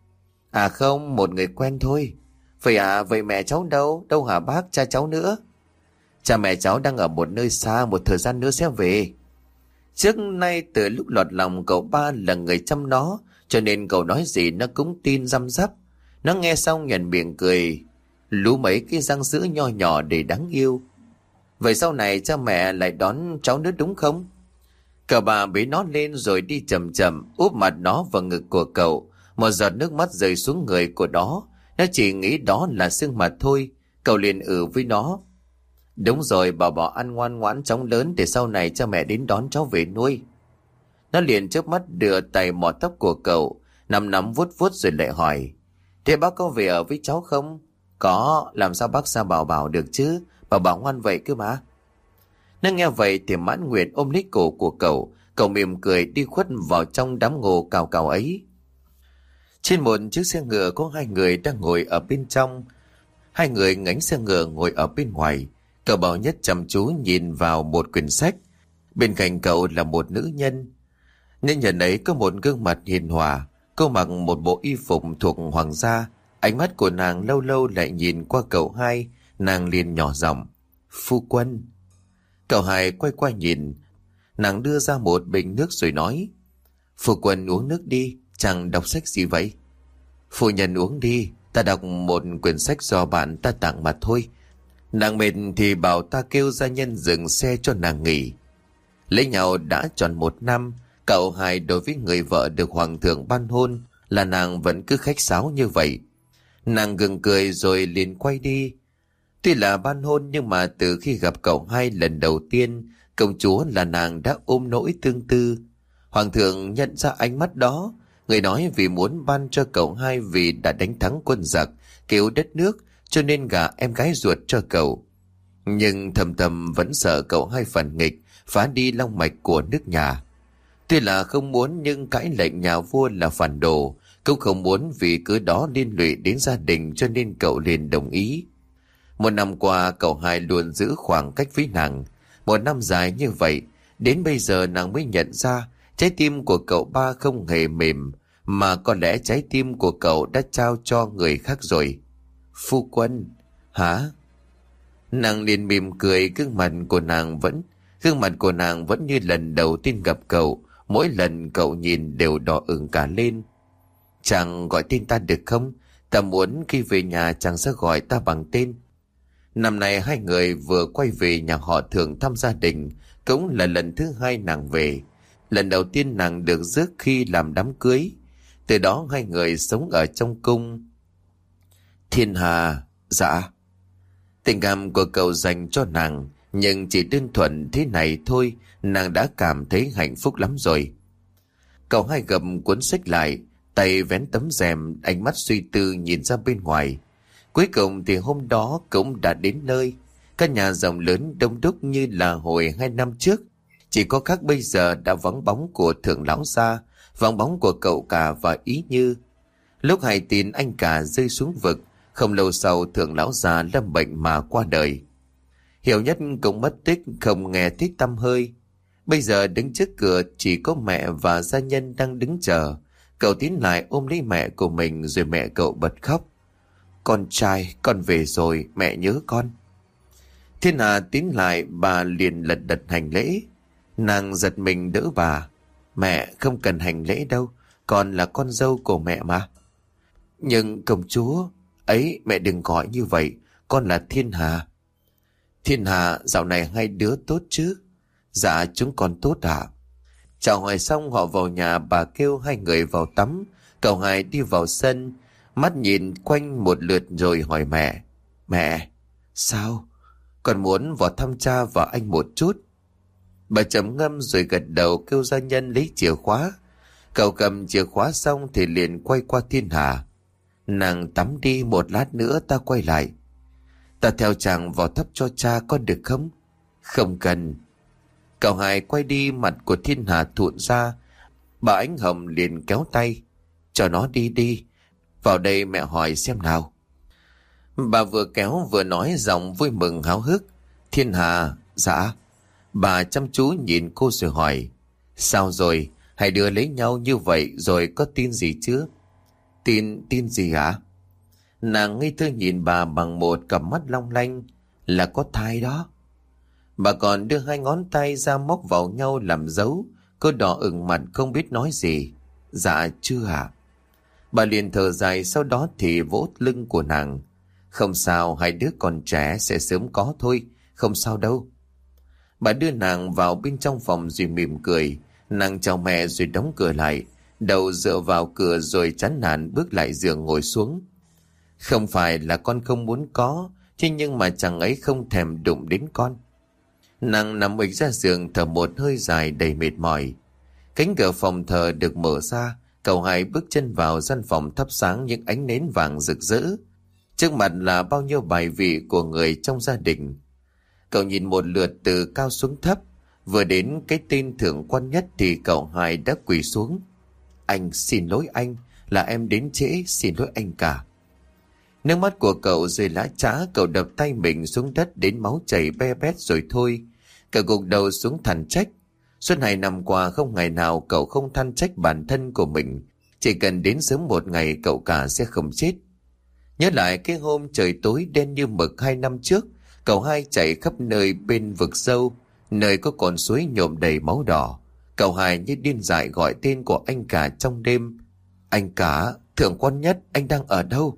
À không, một người quen thôi. Vậy à, vậy mẹ cháu đâu? Đâu hả bác, cha cháu nữa? Cha mẹ cháu đang ở một nơi xa, một thời gian nữa sẽ về. Trước nay từ lúc lọt lòng cậu ba là người chăm nó, cho nên cậu nói gì nó cũng tin răm rắp. Nó nghe xong nhoẻn miệng cười, lú mấy cái răng sữa nho nhỏ để đáng yêu. Vậy sau này cha mẹ lại đón cháu nữa đúng không? Cậu bà bế nó lên rồi đi chậm chậm úp mặt nó vào ngực của cậu. Một giọt nước mắt rơi xuống người của nó. Nó chỉ nghĩ đó là sương mặt thôi. Cậu liền ừ với nó. Đúng rồi, Bảo Bảo ăn ngoan ngoãn chóng lớn để sau này cha mẹ đến đón cháu về nuôi. Nó liền chớp mắt đưa tay mò tóc của cậu, nắm nắm vuốt vuốt rồi lại hỏi: Thế bác có về ở với cháu không? Có, làm sao bác xa Bảo Bảo được chứ? Bảo Bảo ngoan vậy cơ mà. Nó nghe vậy thì mãn nguyện ôm lấy cổ của cậu. Cậu mỉm cười đi khuất vào trong đám ngô cào cào ấy. Trên một chiếc xe ngựa có hai người đang ngồi ở bên trong. Hai người ngánh xe ngựa ngồi ở bên ngoài. Cậu Bảo Nhất chăm chú nhìn vào một quyển sách. Bên cạnh cậu là một nữ nhân. Nữ nhân ấy có một gương mặt hiền hòa. Cô mặc một bộ y phục thuộc hoàng gia. Ánh mắt của nàng lâu lâu lại nhìn qua cậu hai. Nàng liền nhỏ giọng: Phu quân. Cậu hai quay qua nhìn. Nàng đưa ra một bình nước rồi nói: Phu quân uống nước đi, chàng đọc sách gì vậy? Phu nhân uống đi, ta đọc một quyển sách do bạn ta tặng mà thôi. Nàng mệt thì bảo ta kêu gia nhân dừng xe cho nàng nghỉ. Lấy nhau đã tròn một năm, cậu hai đối với người vợ được hoàng thượng ban hôn là nàng vẫn cứ khách sáo như vậy. Nàng gượng cười rồi liền quay đi. Tuy là ban hôn nhưng mà từ khi gặp cậu hai lần đầu tiên, công chúa là nàng đã ôm nỗi tương tư. Hoàng thượng nhận ra ánh mắt đó, người nói vì muốn ban cho cậu hai vì đã đánh thắng quân giặc, cứu đất nước, cho nên gả em gái ruột cho cậu. Nhưng thầm thầm vẫn sợ cậu hai phản nghịch, phá đi long mạch của nước nhà. Tuy là không muốn nhưng cãi lệnh nhà vua là phản đồ, cũng không muốn vì cứ đó liên lụy đến gia đình cho nên cậu liền đồng ý. Một năm qua cậu hai luôn giữ khoảng cách với nàng. Một năm dài như vậy, đến bây giờ nàng mới nhận ra trái tim của cậu ba không hề mềm, mà có lẽ trái tim của cậu đã trao cho người khác rồi. Phu quân. Hả? Nàng liền mỉm cười, gương mặt của nàng vẫn gương mặt của nàng vẫn như lần đầu tiên gặp cậu. Mỗi lần cậu nhìn đều đỏ ửng cả lên. Chàng gọi tên ta được không? Ta muốn khi về nhà chàng sẽ gọi ta bằng tên. Năm nay hai người vừa quay về nhà họ Thường thăm gia đình, cũng là lần thứ hai nàng về. Lần đầu tiên nàng được rước khi làm đám cưới. Từ đó hai người sống ở trong cung. Thiên Hà, dạ. Tình cảm của cậu dành cho nàng, nhưng chỉ đơn thuần thế này thôi, nàng đã cảm thấy hạnh phúc lắm rồi. Cậu hai gầm cuốn sách lại, tay vén tấm rèm, ánh mắt suy tư nhìn ra bên ngoài. Cuối cùng thì hôm đó cũng đã đến nơi. Căn nhà rộng lớn đông đúc như là hồi hai năm trước. Chỉ có khác bây giờ đã vắng bóng của Thượng lão gia, vắng bóng của cậu cả và Ý Như. Lúc hay tin anh cả rơi xuống vực, không lâu sau Thượng lão gia lâm bệnh mà qua đời. Hiểu Nhất cũng mất tích, không nghe thấy tăm hơi. Bây giờ đứng trước cửa chỉ có mẹ và gia nhân đang đứng chờ. Cậu tiến lại ôm lấy mẹ của mình rồi mẹ cậu bật khóc. Con trai, con về rồi, mẹ nhớ con. Thiên Hà tiến lại, bà liền lật đật hành lễ. Nàng giật mình đỡ bà. Mẹ không cần hành lễ đâu, con là con dâu của mẹ mà. Nhưng công chúa, ấy mẹ đừng gọi như vậy, con là Thiên Hà. Thiên Hà, dạo này hai đứa tốt chứ? Dạ chúng con tốt ạ. À? Chào hỏi xong họ vào nhà, bà kêu hai người vào tắm. Cậu hai đi vào sân, mắt nhìn quanh một lượt rồi hỏi mẹ. Mẹ, sao? Con muốn vào thăm cha và anh một chút. Bà trầm ngâm rồi gật đầu kêu gia nhân lấy chìa khóa. Cậu cầm chìa khóa xong thì liền quay qua Thiên Hà. Nàng tắm đi, một lát nữa ta quay lại. Ta theo chàng vào thắp cho cha có được không? Không cần. Cậu hai quay đi, mặt của Thiên Hà thụn ra. Bà Ánh Hồng liền kéo tay. Cho nó đi đi. Vào đây mẹ hỏi xem nào. Bà vừa kéo vừa nói giọng vui mừng háo hức. Thiên Hà, dạ. Bà chăm chú nhìn cô rồi hỏi. Sao rồi? Hai đứa lấy nhau như vậy rồi có tin gì chứ? Tin, tin gì hả? Nàng ngây thơ nhìn bà bằng một cặp mắt long lanh. Là có thai đó. Bà còn đưa hai ngón tay ra móc vào nhau làm dấu. Cô đỏ ửng mặt không biết nói gì. Dạ chưa hả? Bà liền thở dài, sau đó thì vỗ lưng của nàng. Không sao, hai đứa còn trẻ sẽ sớm có thôi, không sao đâu. Bà đưa nàng vào bên trong phòng rồi mỉm cười. Nàng chào mẹ rồi đóng cửa lại, đầu dựa vào cửa rồi chán nản bước lại giường ngồi xuống. Không phải là con không muốn có, thế nhưng mà chàng ấy không thèm đụng đến con. Nàng nằm ịch ra giường thở một hơi dài đầy mệt mỏi. Cánh cửa phòng thờ được mở ra, cậu hai bước chân vào gian phòng thắp sáng những ánh nến vàng rực rỡ. Trước mặt là bao nhiêu bài vị của người trong gia đình. Cậu nhìn một lượt từ cao xuống thấp. Vừa đến cái tên Thượng Quan Nhất thì cậu hai đã quỳ xuống. Anh xin lỗi anh, là em đến trễ, xin lỗi anh cả. Nước mắt của cậu rơi lã chã, cậu đập tay mình xuống đất đến máu chảy be bét rồi thôi. Cậu gục đầu xuống than trách. Suốt hai năm qua không ngày nào cậu không than trách bản thân của mình. Chỉ cần đến sớm một ngày cậu cả sẽ không chết. Nhớ lại cái hôm trời tối đen như mực hai năm trước, cậu hai chạy khắp nơi bên vực sâu, nơi có con suối nhộm đầy máu đỏ. Cậu hai như điên dại gọi tên của anh cả trong đêm. Anh cả, Thượng Quan Nhất, anh đang ở đâu?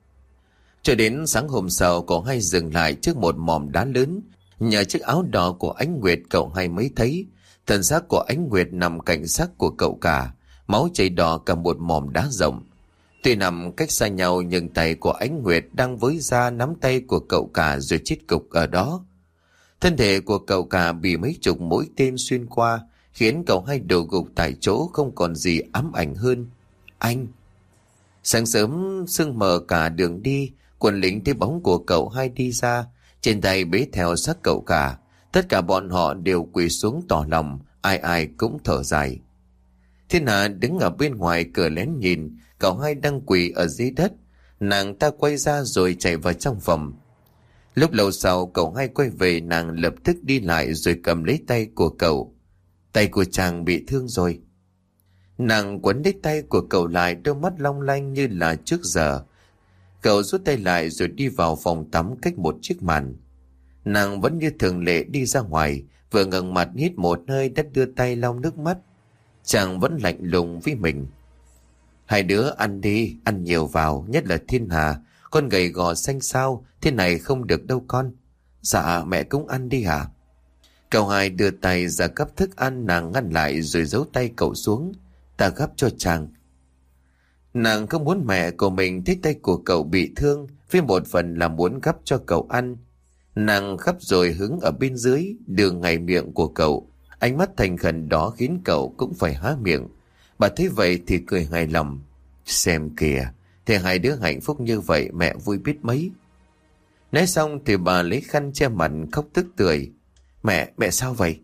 Cho đến sáng hôm sau, cậu hai dừng lại trước một mỏm đá lớn. Nhờ chiếc áo đỏ của Ánh Nguyệt cậu hai mới thấy thân xác của Ánh Nguyệt nằm cạnh xác của cậu cả, máu chảy đỏ cả một mỏm đá rộng. Tuy nằm cách xa nhau nhưng tay của Ánh Nguyệt đang với ra nắm tay của cậu cả rồi chết cục ở đó. Thân thể của cậu cả bị mấy chục mũi tên xuyên qua, khiến cậu hai đổ gục tại chỗ, không còn gì ám ảnh hơn. Anh! Sáng sớm sương mờ cả đường đi, quân lính thấy bóng của cậu hai đi ra, trên tay bế theo xác cậu cả. Tất cả bọn họ đều quỳ xuống tỏ lòng, ai ai cũng thở dài. Thiên Hà đứng ở bên ngoài cửa lén nhìn, cậu hai đang quỳ ở dưới đất. Nàng ta quay ra rồi chạy vào trong phòng. Lúc lâu sau cậu hai quay về, nàng lập tức đi lại rồi cầm lấy tay của cậu. Tay của chàng bị thương rồi. Nàng quấn lấy tay của cậu lại, đôi mắt long lanh như là trước giờ. Cậu rút tay lại rồi đi vào phòng tắm cách một chiếc màn. Nàng vẫn như thường lệ đi ra ngoài, vừa ngẩng mặt hít một hơi đã đưa tay lau nước mắt. Chàng vẫn lạnh lùng với mình. Hai đứa ăn đi, ăn nhiều vào, nhất là Thiên Hà, Con gầy gò xanh xao, thế này không được đâu con. Dạ mẹ cũng ăn đi hả? Cậu hai đưa tay ra gắp thức ăn, nàng ngăn lại rồi giấu tay cậu xuống. Ta gắp cho chàng. Nàng không muốn mẹ của mình thấy tay của cậu bị thương, với một phần là muốn gắp cho cậu ăn. Nàng gắp rồi hứng ở bên dưới, đưa ngay miệng của cậu. Ánh mắt thành khẩn đó khiến cậu cũng phải há miệng. Bà thấy vậy thì cười hài lòng. Xem kìa, thì hai đứa hạnh phúc như vậy mẹ vui biết mấy. Nói xong thì bà lấy khăn che mặt khóc tức tưởi. Mẹ, mẹ sao vậy?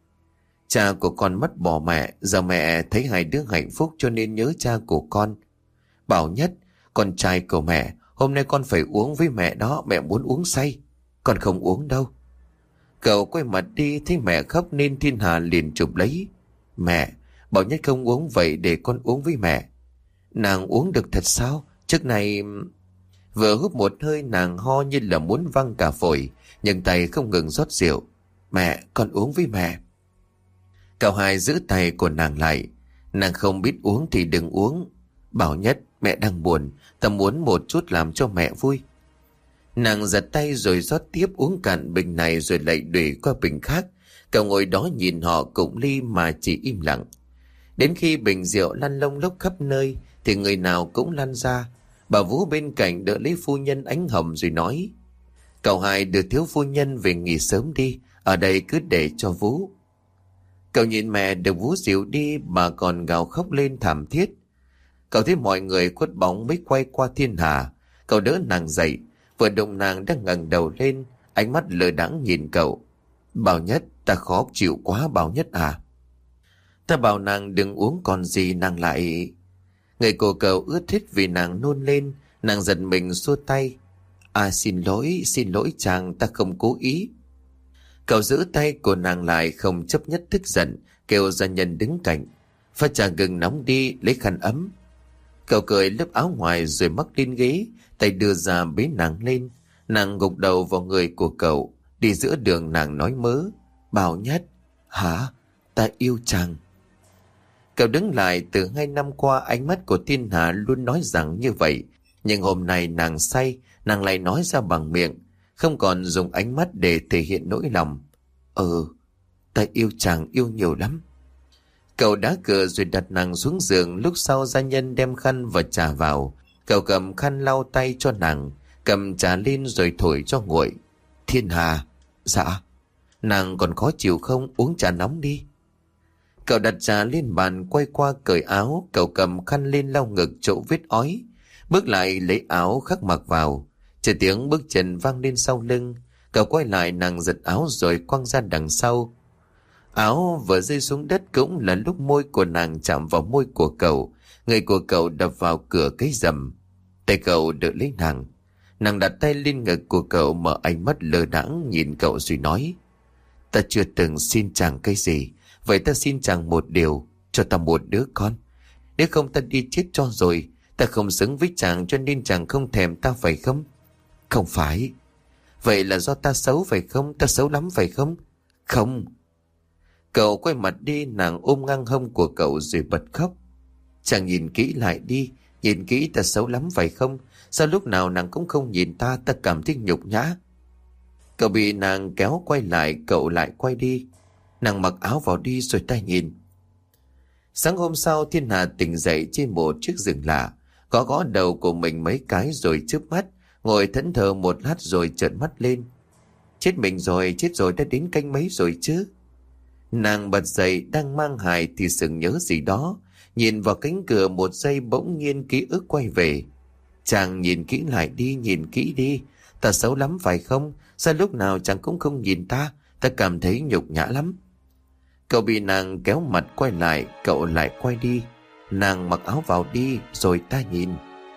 Cha của con mất bỏ mẹ, giờ mẹ thấy hai đứa hạnh phúc cho nên nhớ cha của con. Bảo Nhất, con trai của mẹ, hôm nay con phải uống với mẹ đó, mẹ muốn uống say. Con không uống đâu. Cậu quay mặt đi, thấy mẹ khóc nên Thiên Hà liền chụp lấy. Mẹ, Bảo Nhất không uống vậy để con uống với mẹ. Nàng uống được thật sao? Trước này... Vừa hút một hơi nàng ho như là muốn văng cả phổi, nhưng tay không ngừng rót rượu. Mẹ, con uống với mẹ. Cậu hai giữ tay của nàng lại. Nàng không biết uống thì đừng uống. Bảo Nhất, mẹ đang buồn, ta muốn một chút làm cho mẹ vui. Nàng giật tay rồi rót tiếp, uống cạn bình này rồi lại đuổi qua bình khác. Cậu ngồi đó nhìn họ cùng ly mà chỉ im lặng. Đến khi bình rượu lăn lông lốc khắp nơi thì người nào cũng lăn ra. Bà Vũ bên cạnh đỡ lấy phu nhân Ánh Hồng rồi nói: Cậu hai đưa thiếu phu nhân về nghỉ sớm đi, ở đây cứ để cho Vũ. Cậu nhìn mẹ được Vũ dịu đi, bà còn gào khóc lên thảm thiết. Cậu thấy mọi người khuất bóng mới quay qua Thiên Hà. Cậu đỡ nàng dậy, vừa đụng nàng đang ngẩng đầu lên, ánh mắt lờ đãng nhìn cậu. Bảo Nhất, ta khó chịu quá Bảo Nhất à. Ta bảo nàng đừng uống còn gì nàng lại... Người của cậu ướt hết vì nàng nôn lên. Nàng giật mình xua tay. À xin lỗi, xin lỗi chàng, ta không cố ý. Cậu giữ tay của nàng lại không chấp nhất tức giận, kêu gia nhân đứng cạnh. Pha trà gừng nóng đi, lấy khăn ấm. Cậu cởi lớp áo ngoài rồi mắc lên ghế, tay đưa ra bế nàng lên. Nàng gục đầu vào người của cậu. Đi giữa đường nàng nói mớ: Bảo Nhất, hả? Ta yêu chàng. Cậu đứng lại, từ hai năm qua ánh mắt của Thiên Hà luôn nói rằng như vậy. Nhưng hôm nay nàng say, nàng lại nói ra bằng miệng, không còn dùng ánh mắt để thể hiện nỗi lòng. Ừ, ta yêu chàng, yêu nhiều lắm. Cậu đá cửa rồi đặt nàng xuống giường. Lúc sau gia nhân đem khăn và trà vào. Cậu cầm khăn lau tay cho nàng, cầm trà lên rồi thổi cho nguội. Thiên Hà, dạ. Nàng còn khó chịu không? Uống trà nóng đi. Cậu đặt trà lên bàn, quay qua cởi áo. Cậu cầm khăn lên lau ngực chỗ vết ói, bước lại lấy áo khắc mặc vào. Chờ tiếng bước chân vang lên sau lưng. Cậu quay lại, nàng giật áo rồi quăng ra đằng sau. Áo vừa rơi xuống đất cũng là lúc môi của nàng chạm vào môi của cậu. Người của cậu đập vào cửa cái rầm. Tay cậu đỡ lấy nàng. Nàng đặt tay lên ngực của cậu, mở ánh mắt lơ đãng nhìn cậu rồi nói: Ta chưa từng xin chàng cái gì, vậy ta xin chàng một điều, cho ta một đứa con. Nếu không ta đi chết cho rồi. Ta không xứng với chàng cho nên chàng không thèm ta phải không? Không phải. Vậy là do ta xấu phải không? Ta xấu lắm phải không? Không. Cậu quay mặt đi, nàng ôm ngang hông của cậu rồi bật khóc. Chàng nhìn kỹ lại đi, nhìn kỹ, ta xấu lắm phải không? Sao lúc nào nàng cũng không nhìn ta, ta cảm thấy nhục nhã. Cậu bị nàng kéo quay lại, cậu lại quay đi. Nàng mặc áo vào đi rồi ta nhìn. Sáng hôm sau, Thiên Hà tỉnh dậy trên một chiếc giường lạ, gõ gõ đầu của mình mấy cái rồi chớp mắt, ngồi thẫn thờ một lát rồi trợn mắt lên. Chết mình rồi, chết rồi, đã đến canh mấy rồi chứ? Nàng bật dậy, đang mang hài thì sừng nhớ gì đó, nhìn vào cánh cửa một giây, bỗng nhiên ký ức quay về. Chàng nhìn kỹ lại đi, nhìn kỹ đi, ta xấu lắm phải không? Sao lúc nào chàng cũng không nhìn ta, ta cảm thấy nhục nhã lắm. Cậu bị nàng kéo mặt quay lại, cậu lại quay đi. Nàng mặc áo vào đi rồi ta nhìn.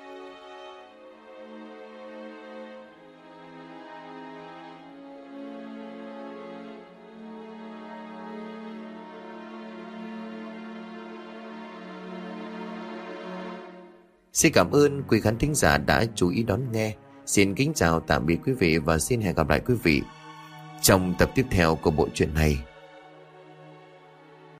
Xin cảm ơn quý khán thính giả đã chú ý đón nghe. Xin kính chào tạm biệt quý vị và xin hẹn gặp lại quý vị trong tập tiếp theo của bộ truyện này.